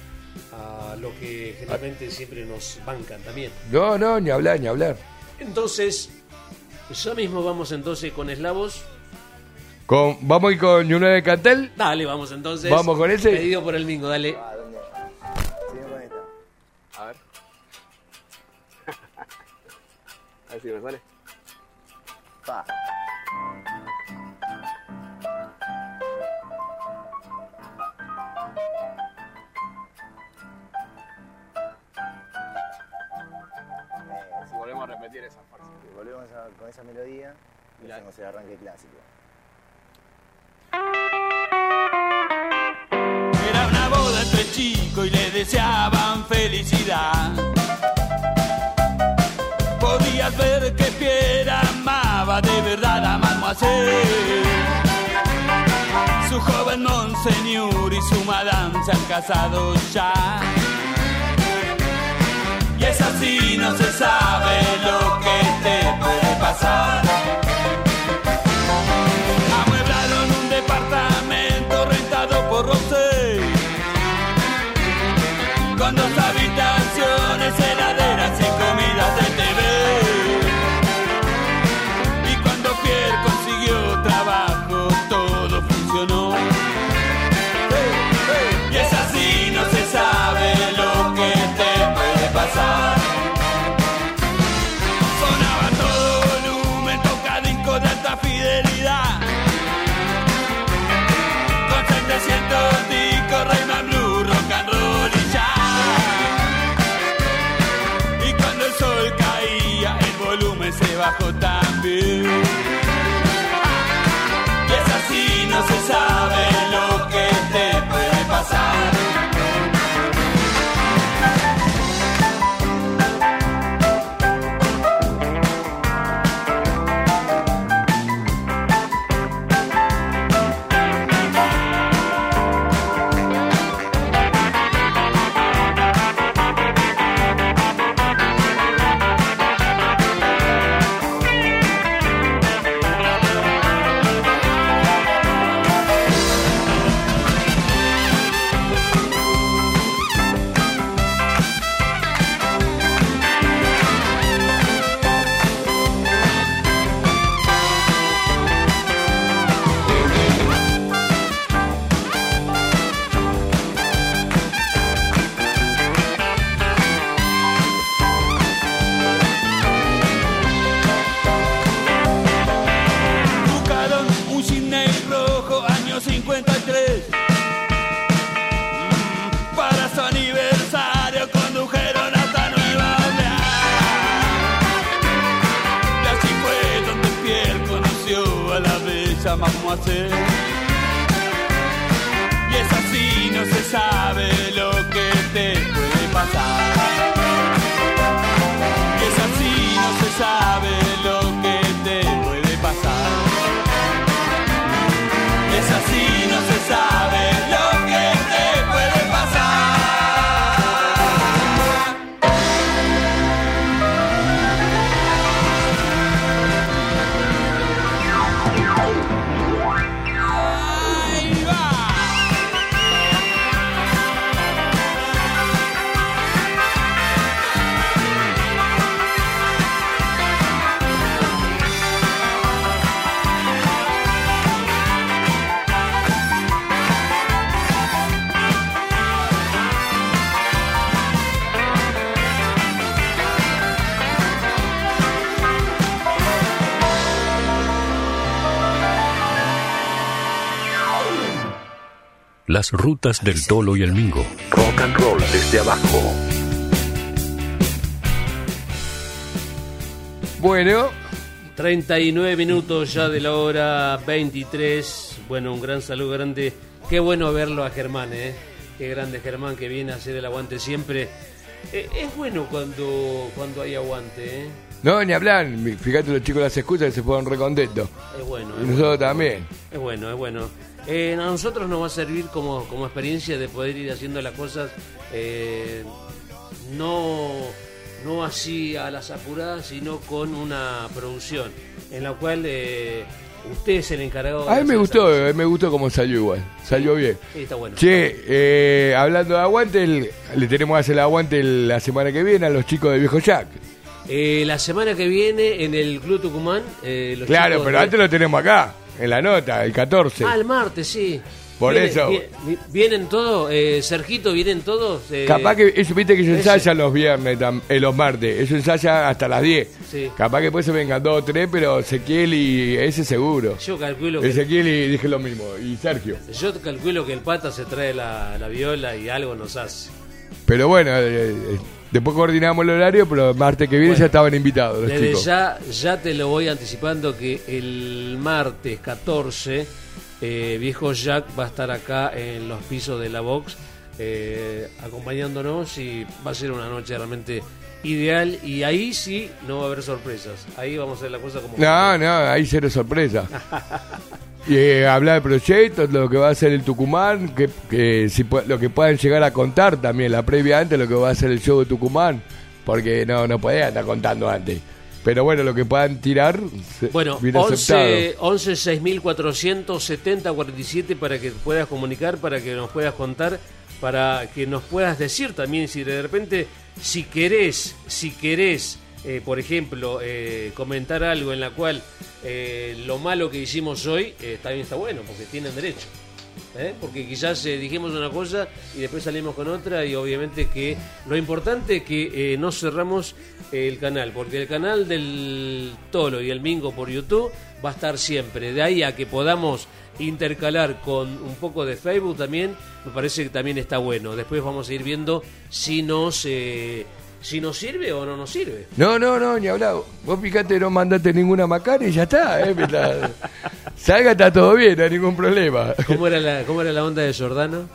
a lo que generalmente siempre nos bancan también. No, ni hablar. Entonces, ya mismo vamos entonces con eslavos. ¿Vamos a ir con Yuna de Cantel? Dale, vamos entonces. Vamos con ese. Pedido por el Mingo, dale. A ver. A ver si me sale. Si volvemos a repetir esa parte. Si volvemos con esa melodía y hacemos el arranque clásico. Era una boda entre chicos y le deseaban felicidad. Podías ver que Pierre amaba de verdad a Mademoiselle. Su joven monseñor y su madame se han casado ya. Y es así así no se sabe lo que te puede pasar. Amueblaron un departamento rentado por Rosé, con 2 habitaciones, heladeras y comidas de TV. Y cuando Pierre consiguió trabajo, todo funcionó. Y es así, no se sabe lo que te puede pasar. Sonaba todo volumen, tocadiscos de alta fidelidad, con 700 discos, Rayman Blue, rock and roll y jazz. Y cuando el sol caía, el volumen se bajó también. Y es así, no se sabe lo que te puede pasar. Mademoiselle. Y es así, no se sabe lo que te puede pasar. Y es así, no se sabe lo que te puede pasar. Y es así, no se sabe lo que te puede pasar. Las rutas del Tolo y el Mingo. Rock and roll desde abajo. Bueno, 39 minutos ya de la hora 23. Bueno, un gran saludo grande. Qué bueno verlo a Germán, Qué grande Germán, que viene a hacer el aguante siempre. Es bueno cuando hay aguante, No, ni hablar. Fíjate, los chicos las escuchan y se fueron recontentos. Es bueno. Y nosotros también. Es bueno, es bueno. A nosotros nos va a servir como experiencia de poder ir haciendo las cosas no así a las apuradas, sino con una producción en la cual usted es el encargado. A mí me gustó cómo salió igual. Salió bien. Sí, está bueno. Che, hablando de aguante, le tenemos que hacer el aguante la semana que viene a los chicos de Viejo Jack. La semana que viene en el Club Tucumán. Claro, pero antes lo tenemos acá. En la nota, el 14. El martes, sí. Por eso. ¿Vienen todos? Sergito, ¿vienen todos? Capaz que, eso viste que ellos ensayan los viernes, los martes. Ellos ensayan hasta las 10. Sí. Capaz que después se vengan 2 o 3, pero Ezequiel y ese seguro. Yo calculo que... Ezequiel y dije lo mismo, y Sergio. Yo calculo que el Pata se trae la viola y algo nos hace. Pero bueno, después coordinamos el horario, pero el martes que viene ya estaban invitados los desde chicos. Ya te lo voy anticipando que el martes 14 Viejo Jack va a estar acá en los pisos de la Box acompañándonos, y va a ser una noche realmente ideal, y ahí sí no va a haber sorpresas. Ahí vamos a hacer la cosa como... No, ahí cero sorpresa. Y hablar de proyectos, lo que va a hacer el Tucumán, que si lo que puedan llegar a contar también, la previa antes, lo que va a hacer el show de Tucumán, porque no podía estar contando antes. Pero bueno, lo que puedan tirar, bueno, bien 11 6470 47 para que puedas comunicar, para que nos puedas contar, para que nos puedas decir también si de repente, si querés, por ejemplo, comentar algo en la cual lo malo que hicimos hoy también está bueno, porque tienen derecho. Porque quizás dijimos una cosa y después salimos con otra, y obviamente que lo importante es que no cerramos el canal, porque el canal del Tolo y el Mingo por YouTube va a estar siempre. De ahí a que podamos intercalar con un poco de Facebook también, me parece que también está bueno. Después vamos a ir viendo si nos sirve o no nos sirve. No, ni hablar. Vos fíjate, no mandaste ninguna macana y ya está. Salga, está todo bien, no hay ningún problema. ¿Cómo era la onda de Giordano?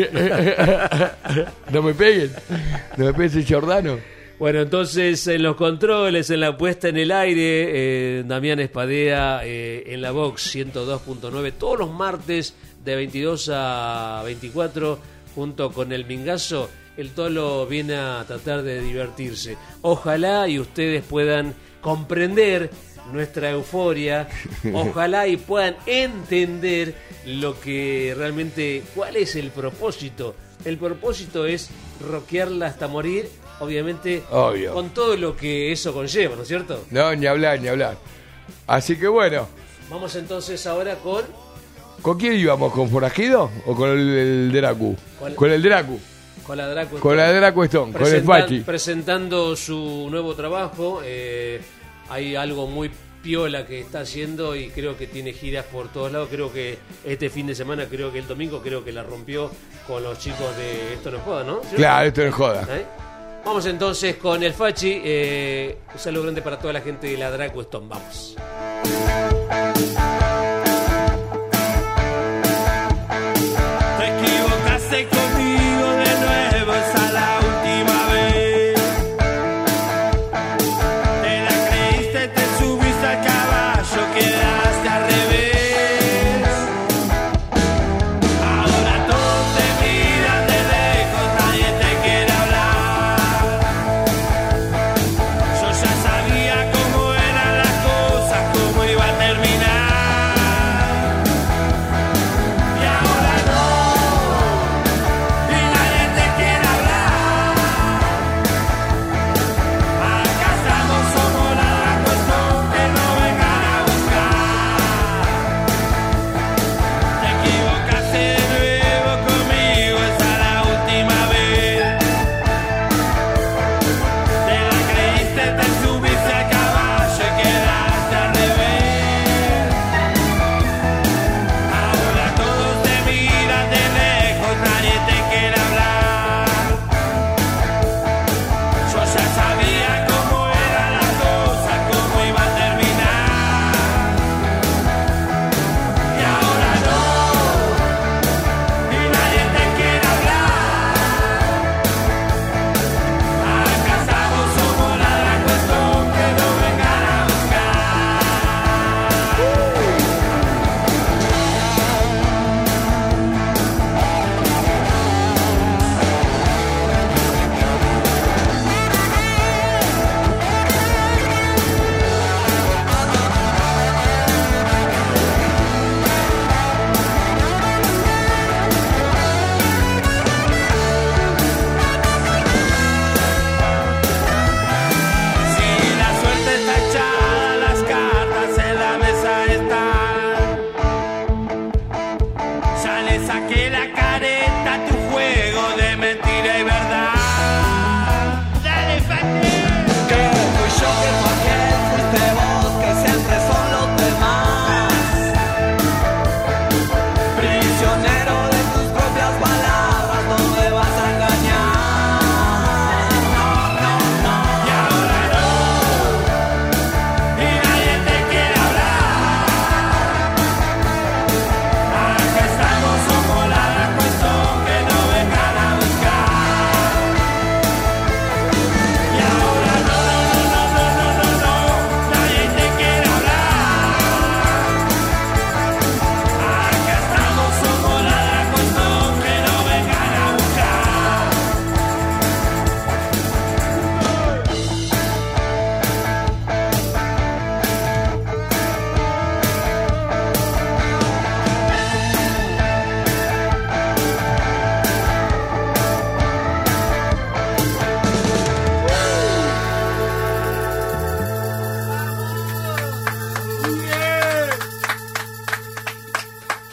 No me peguen ese Giordano. Bueno, entonces en los controles, en la puesta en el aire, Damián Espadea, en la Vox 102.9, todos los martes de 22 a 24, junto con el Mingazo. El Tolo viene a tratar de divertirse. Ojalá y ustedes puedan comprender nuestra euforia. Ojalá y puedan entender lo que realmente, cuál es el propósito. El propósito es rockearla hasta morir, obviamente. Obvio. Con todo lo que eso conlleva, ¿no es cierto? No, ni hablar. Así que bueno. Vamos entonces ahora con... ¿Con quién íbamos? ¿Con Forajido o con el Dracu? Con el Dracu. Con la Dracu Stone, con el Fachi. Presentando su nuevo trabajo. Hay algo muy piola que está haciendo y creo que tiene giras por todos lados. Creo que este fin de semana, creo que el domingo, creo que la rompió con los chicos de Esto No es Joda, ¿no? ¿Cierto? Claro, Esto No es Joda. Vamos entonces con el Fachi. Un saludo grande para toda la gente de la Dracu Stone. Vamos. Te equivocaste conmigo de nuevo, esa la última vez. Te la creíste, te subiste al caballo, quedaste al revés. Ahora todos te miran de lejos, nadie te quiere hablar. Yo ya sabía cómo eran las cosas, cómo iba a terminar.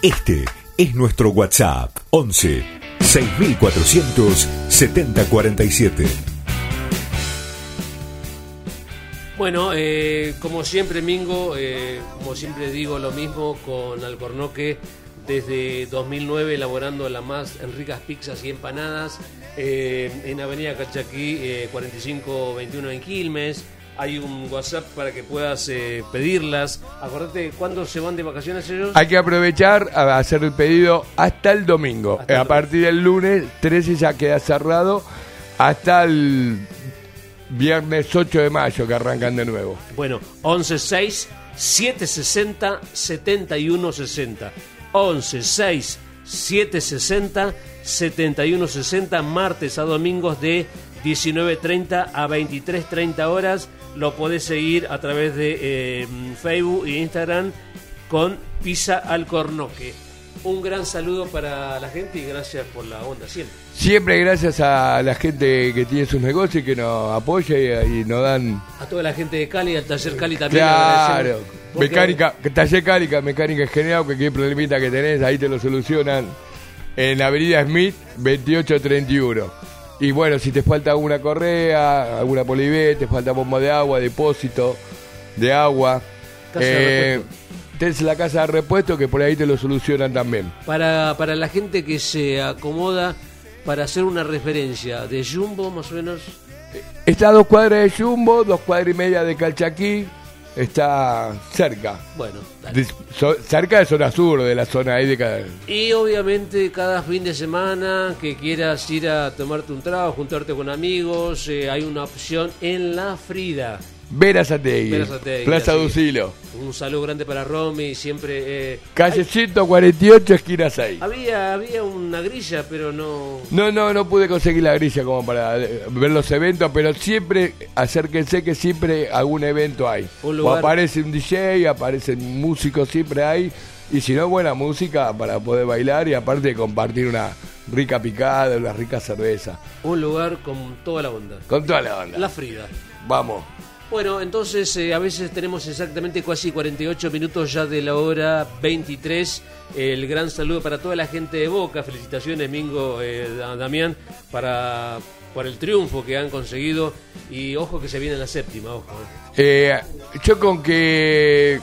Este es nuestro WhatsApp 11 6400 7047. Bueno, como siempre, Mingo, como siempre digo lo mismo con Alcornoque, desde 2009 elaborando las más ricas pizzas y empanadas en Avenida Calchaquí 4521 en Quilmes. Hay un WhatsApp para que puedas pedirlas. Acordate, ¿cuándo se van de vacaciones ellos? Hay que aprovechar a hacer el pedido hasta el domingo. A partir del lunes 13 ya queda cerrado hasta el viernes 8 de mayo que arrancan de nuevo. Bueno, 116-760-7160. 116-760-7160, martes a domingos de 19:30 a 23:30 horas. Lo podés seguir a través de Facebook e Instagram con Pizza Alcornoque. Un gran saludo para la gente y gracias por la onda siempre. Siempre gracias a la gente que tiene sus negocios y que nos apoya y nos dan... A toda la gente de Cali, al Taller Cali también. Claro, mecánica, Taller Cali, mecánica en general, cualquier problemita que tenés, ahí te lo solucionan en Avenida Smith 2831. Y bueno, si te falta alguna correa, alguna polivé, te falta bomba de agua, depósito de agua, tenés la casa de repuesto que por ahí te lo solucionan también. Para la gente que se acomoda para hacer una referencia de Jumbo, más o menos. Está a 2 cuadras de Jumbo, 2 cuadras y media de Calchaquí. Está cerca. Bueno, cerca de zona sur, de la zona ahí de cada... Y obviamente cada fin de semana que quieras ir a tomarte un trago, juntarte con amigos, hay una opción en La Frida. Verazategui, Plaza Ducilo. Un saludo grande para Romy, siempre... Calle 148, esquina 6. Había una grilla, pero no... No pude conseguir la grilla como para ver los eventos, pero siempre, acérquense que siempre algún evento hay. O aparece un DJ, aparecen músicos, siempre hay. Y si no, buena música para poder bailar y aparte compartir una rica picada, una rica cerveza. Un lugar con toda la onda. Con toda la onda. La Frida. Vamos. Bueno, entonces a veces tenemos exactamente casi 48 minutos ya de la hora 23. El gran saludo para toda la gente de Boca. Felicitaciones, Mingo, Damián, por el triunfo que han conseguido. Y ojo que se viene la séptima, ojo. Yo con este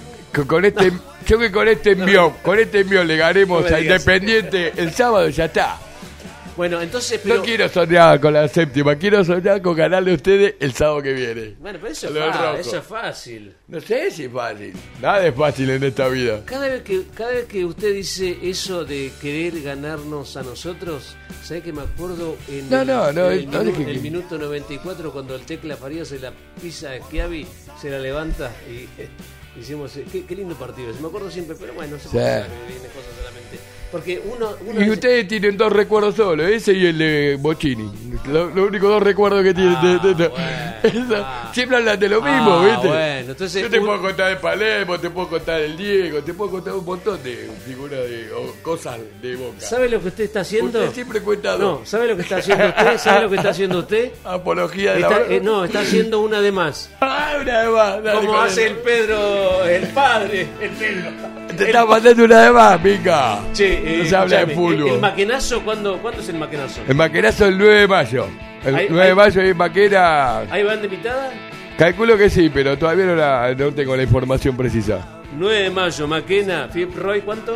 envío le ganemos a Independiente el sábado, ya está. Bueno, entonces... No quiero soñar con la séptima, quiero soñar con ganarle a ustedes el sábado que viene. Bueno, pero eso es fácil. No sé si es fácil. Nada es fácil en esta vida. Cada vez que usted dice eso de querer ganarnos a nosotros, ¿sabe que me acuerdo en el minuto 94 cuando el Tecla Farías se la pisa a Schiavi, se la levanta y hicimos... Qué lindo partido. Me acuerdo siempre, pero bueno, no sé por qué me vienen cosas a la mente. Porque uno y ustedes tienen 2 recuerdos solo, ese y el de Bocini. Los únicos 2 recursos que tienen. Siempre hablan de lo mismo, ¿viste? Bueno, entonces, yo te puedo contar de Palermo, te puedo contar del Diego, te puedo contar un montón de figuras cosas de Boca. ¿Sabe lo que usted está haciendo? Usted siempre cuenta 2. No, ¿sabe lo que está haciendo usted? ¿Sabe lo que está haciendo usted? Apología de la no, está haciendo una de más. Una de más. Dale, como hace el Pedro, el padre, el Pedro. Te está mandando una de más, pica. Che, no se habla de fútbol. ¿El maquenazo cuándo es el maquenazo? El maquenazo el 9 de mayo. El 9 de mayo en Maquena. ¿Ahí van de mitad? Calculo que sí, pero todavía no tengo la información precisa. 9 de mayo, Maquena, Roy, ¿cuánto?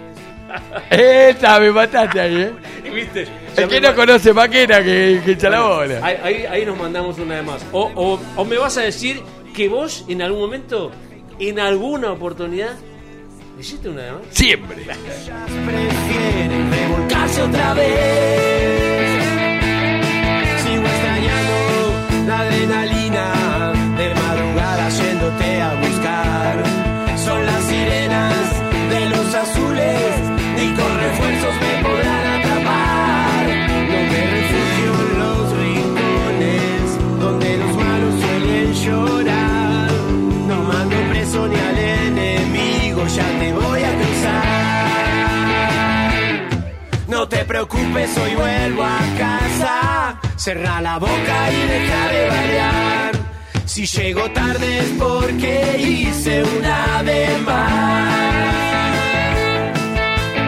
Me mataste ahí, ¿Viste? El que no conoce Maquena que echa la bola. Ahí nos mandamos una de más. O me vas a decir que vos en algún momento, en alguna oportunidad, ¿hiciste una de más? Siempre. Prefieren revolcarse otra vez. Sigo extrañando la adrenalina de madrugada yéndote a buscar. Son las sirenas de los azules, ni con refuerzos me podrán atrapar. No me refugio en los rincones donde los malos suelen llorar. No mando preso ni al enemigo, ya te voy a cruzar. No te preocupes, hoy vuelvo a casa. Cerrá la boca y deja de bailar. Si llego tarde es porque hice una de más.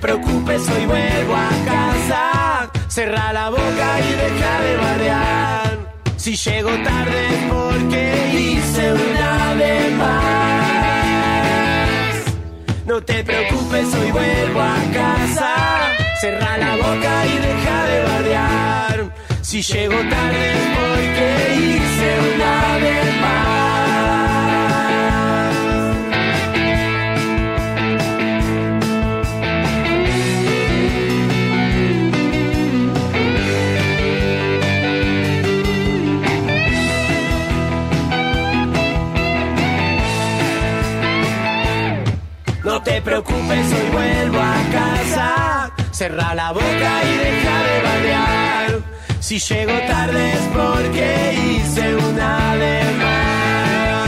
preocupes, hoy vuelvo a casa. Cerrá la boca y deja de bardear. Si llego tarde es porque hice una de más. No te preocupes, hoy vuelvo a casa. Cerrá la boca y deja de bardear. Si llego tarde es porque hice una de más. No te preocupes, hoy vuelvo a casa. Cerrá la boca y deja de bardear. Si llego tarde es porque hice una de más.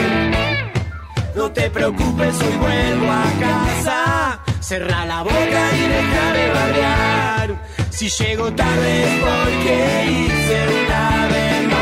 No te preocupes, hoy vuelvo a casa. Cerrá la boca y deja de bardear. Si llego tarde es porque hice una de más.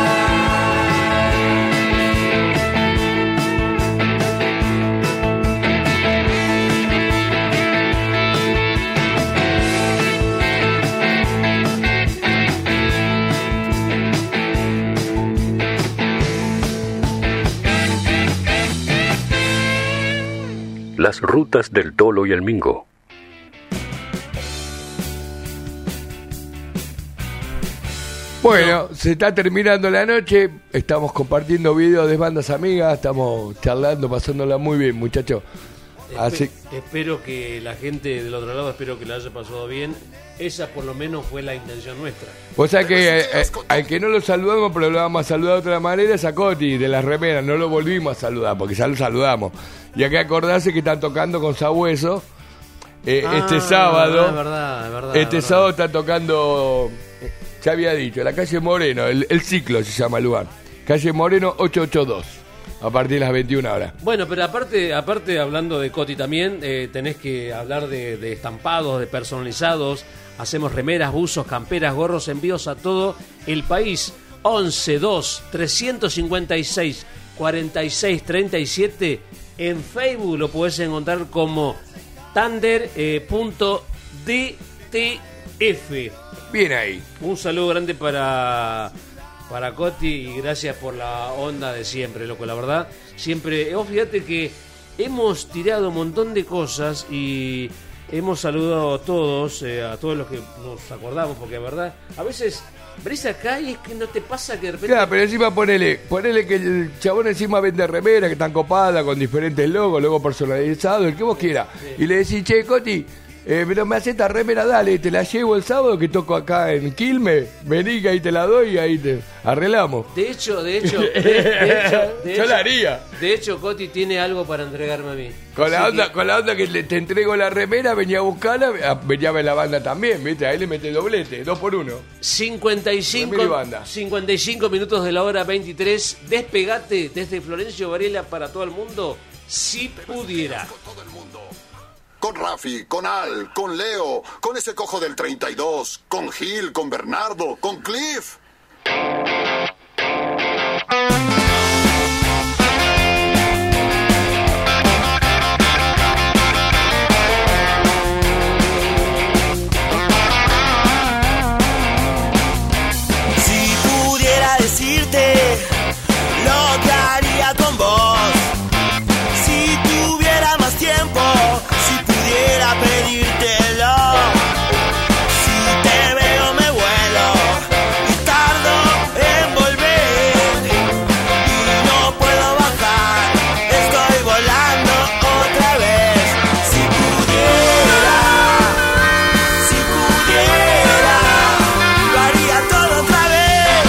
Las rutas del Tolo y el Mingo. Bueno, se está terminando la noche, estamos compartiendo videos de bandas amigas, estamos charlando, pasándola muy bien, muchachos. Espero que la gente del otro lado, espero que la haya pasado bien. Esa por lo menos fue la intención nuestra. O sea que al que no lo saludamos, pero lo vamos a saludar de otra manera, es a Coti de las remeras, no lo volvimos a saludar, porque ya lo saludamos. Y hay que acordarse que están tocando con Sabueso este sábado. Es verdad. Sábado están tocando, ya había dicho, la calle Moreno, el ciclo se llama el lugar. Calle Moreno 882. A partir de las 21 horas. Bueno, pero aparte hablando de Coti también, tenés que hablar de estampados, de personalizados. Hacemos remeras, buzos, camperas, gorros, envíos a todo el país. 11-2-356-46-37. En Facebook lo podés encontrar como Thunder.dtf. Bien ahí. Un saludo grande para Coti y gracias por la onda de siempre, loco, la verdad. Siempre, fíjate que hemos tirado un montón de cosas y hemos saludado a todos los que nos acordamos, porque la verdad, a veces venís acá y es que no te pasa que de repente... Claro, pero encima ponele que el chabón encima vende remeras que están copadas con diferentes logos, luego personalizados, el que vos quieras. Sí. Y le decís, che, Coti, pero me hace esta remera, dale, te la llevo el sábado que toco acá en Quilmes, vení que ahí te la doy y ahí te arreglamos. De hecho, yo la haría. De hecho, Coti tiene algo para entregarme a mí. Con la onda que te entrego la remera, venía a buscarla, venía a ver la banda también, ¿viste? Ahí le mete doblete, 2 por 1. 55 minutos de la hora 23, despegate desde Florencio Varela para todo el mundo, si pudiera. Con Rafi, con Al, con Leo, con ese cojo del 32, con Gil, con Bernardo, con Cliff. Si pudiera decirte lo que haría con vos, si tuviera más tiempo, quiera pedírtelo. Si te veo me vuelo y tardo en volver y no puedo bajar, estoy volando otra vez. Si pudiera, lo haría todo otra vez.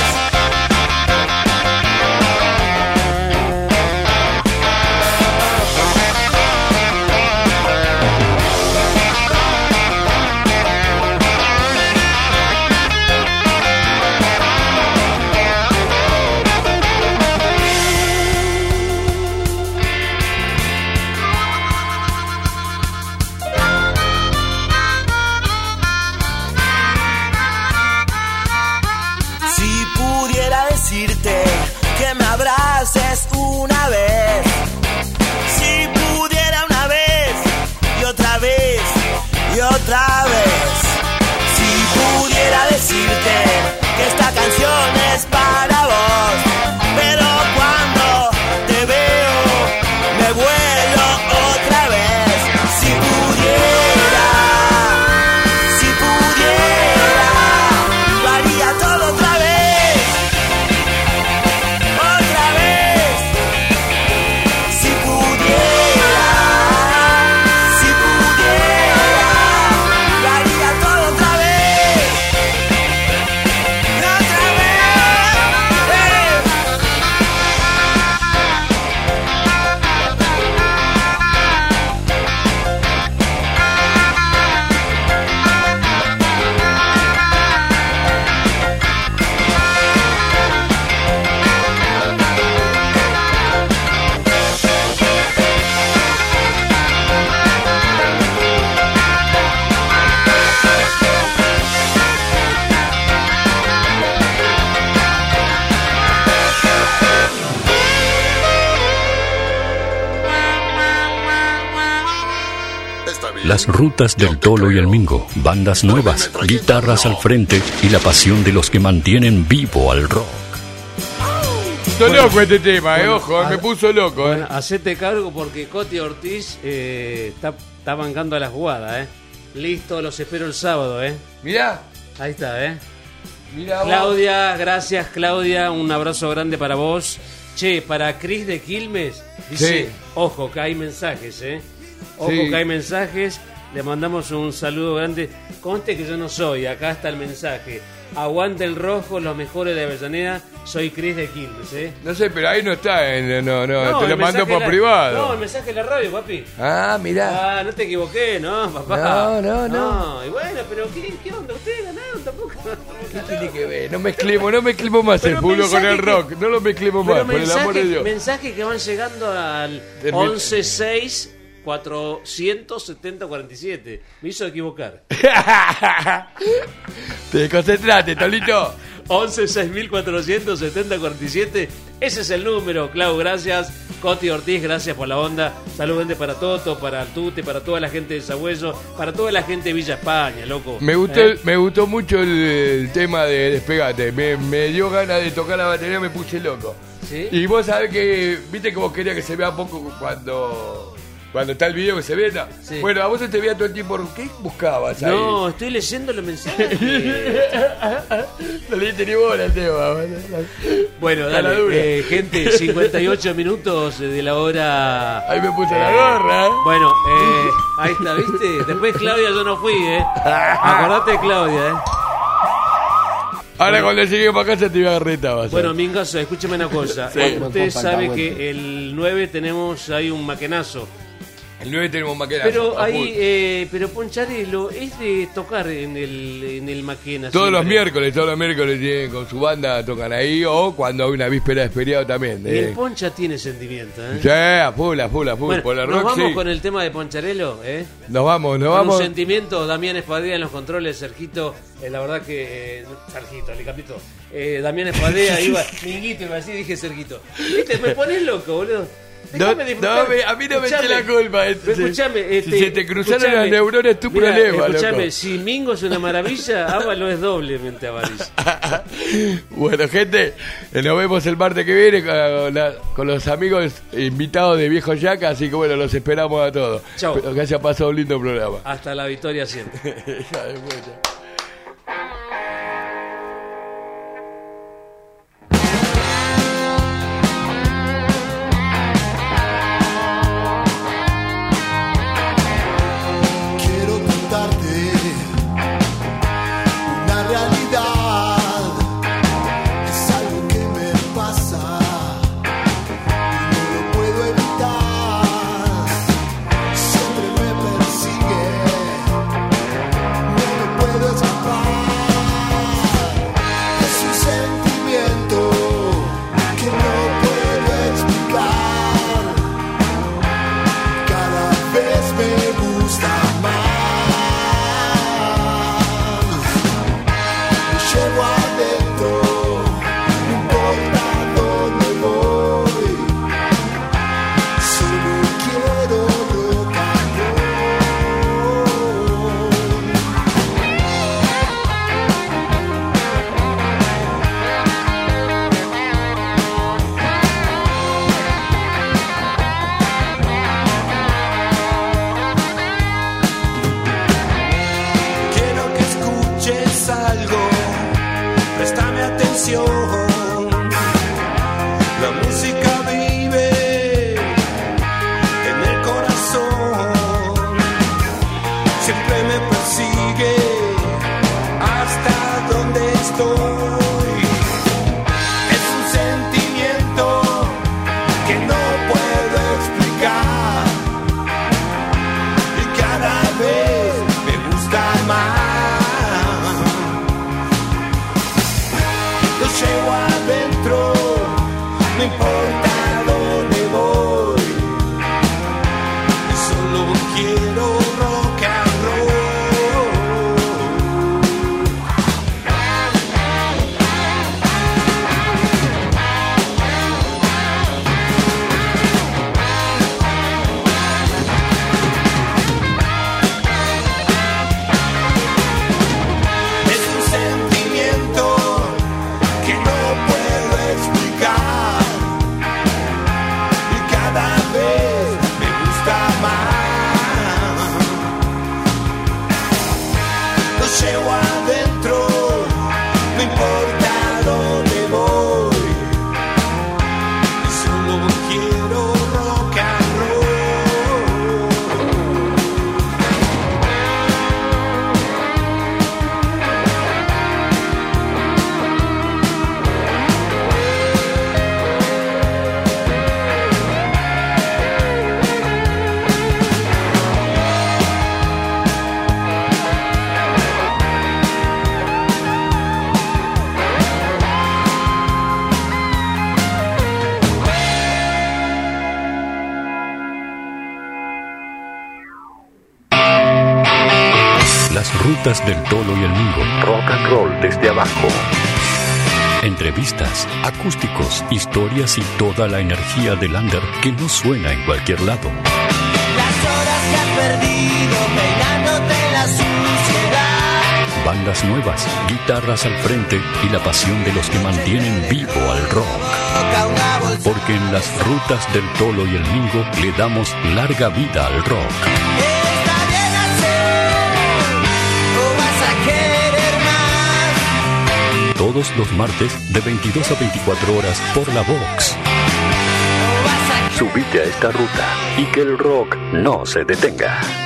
Que me abraces una vez, si pudiera una vez y otra vez Las rutas del Tolo y el Mingo, bandas nuevas, guitarras al frente y la pasión de los que mantienen vivo al rock. Estoy loco este tema, ojo, me puso loco. Bueno, hacete cargo porque Coti Ortiz está bancando a la jugada, Listo, los espero el sábado, Mirá. Ahí está, Mirá Claudia, vos. Gracias Claudia, un abrazo grande para vos. Che, para Cris de Quilmes, dice, ojo que hay mensajes, Ojo que hay mensajes, le mandamos un saludo grande. Conste que yo no soy, acá está el mensaje. Aguante el rojo, los mejores de Avellaneda. Soy Cris de Quilmes, No sé, pero ahí no está, no, te lo mando por privado. No, el mensaje de la radio, papi. Ah, mirá. Ah, no te equivoqué, ¿no, papá? No. Y bueno, pero ¿qué onda? ¿Ustedes ganaron tampoco? ¿Qué tiene que ver? No mezclemos más el fútbol con el rock. No lo mezclemos más, por el amor de Dios. Mensajes que van llegando al 11.6 470-47. Me hizo equivocar. Te concentrate, Tolito. 11-6470-47. Ese es el número, Clau, gracias. Coti Ortiz, gracias por la onda. Saludos para Toto, para Tute, para toda la gente de Sagüeso, para toda la gente de Villa España, loco. Me gustó mucho el tema de Despegate. Me dio ganas de tocar la batería, me puse loco. ¿Sí? Y vos sabés que, viste que vos querías que se vea poco cuando está el video que se ve, ¿no? Sí. Bueno, a vos te veía todo el tiempo. ¿Qué buscabas ahí? No, estoy leyendo los mensajes. No leíste ni bola el tema. Bueno, dale, gente, 58 minutos de la hora. Ahí me puse la gorra. Bueno, ahí está, ¿viste? Después Claudia yo no fui, Acordate de Claudia, Ahora cuando llegue para casa te voy a agarrar. Bueno, Mingazo, escúcheme una cosa. Usted sabe que el 9 tenemos ahí un maquenazo. El 9 tenemos maquenazo. Pero ahí, pero Poncharelo es de tocar en el maquena. Todos los miércoles tienen, con su banda tocan ahí, o cuando hay una víspera de feriado también. Y el Poncha tiene sentimiento, Sí, a full. Bueno, por la nos rock, vamos con el tema de Poncharelo, Nos vamos. Con un sentimiento, Damián Espadea en los controles, Sergito, la verdad que... Sergito, le capito. Damián Espadea iba... Minguito iba así, dije Sergito. ¿Viste? Me pones loco, boludo. A mí no me eché la culpa. Escuchame, si se te cruzaron las neuronas, tu problema. Escuchame, si Mingo es una maravilla, Ávalo es doblemente avaricia. Bueno, gente, nos vemos el martes que viene con los amigos invitados de Viejo Yaca, así que bueno, los esperamos a todos. Chau. Espero que haya pasado un lindo programa. Hasta la victoria siempre. rutas del Tolo y el Mingo. Rock and roll desde abajo. Entrevistas, acústicos, historias y toda la energía del under que no suena en cualquier lado. Las horas que has perdido peinándote en la suciedad. Bandas nuevas, guitarras al frente y la pasión de los que mantienen vivo al rock. Porque en las rutas del Tolo y el Mingo le damos larga vida al rock. ¿Está bien hacer o vas a querer más? Todos los martes de 22 a 24 horas por la Vox. Subite a esta ruta y que el rock no se detenga.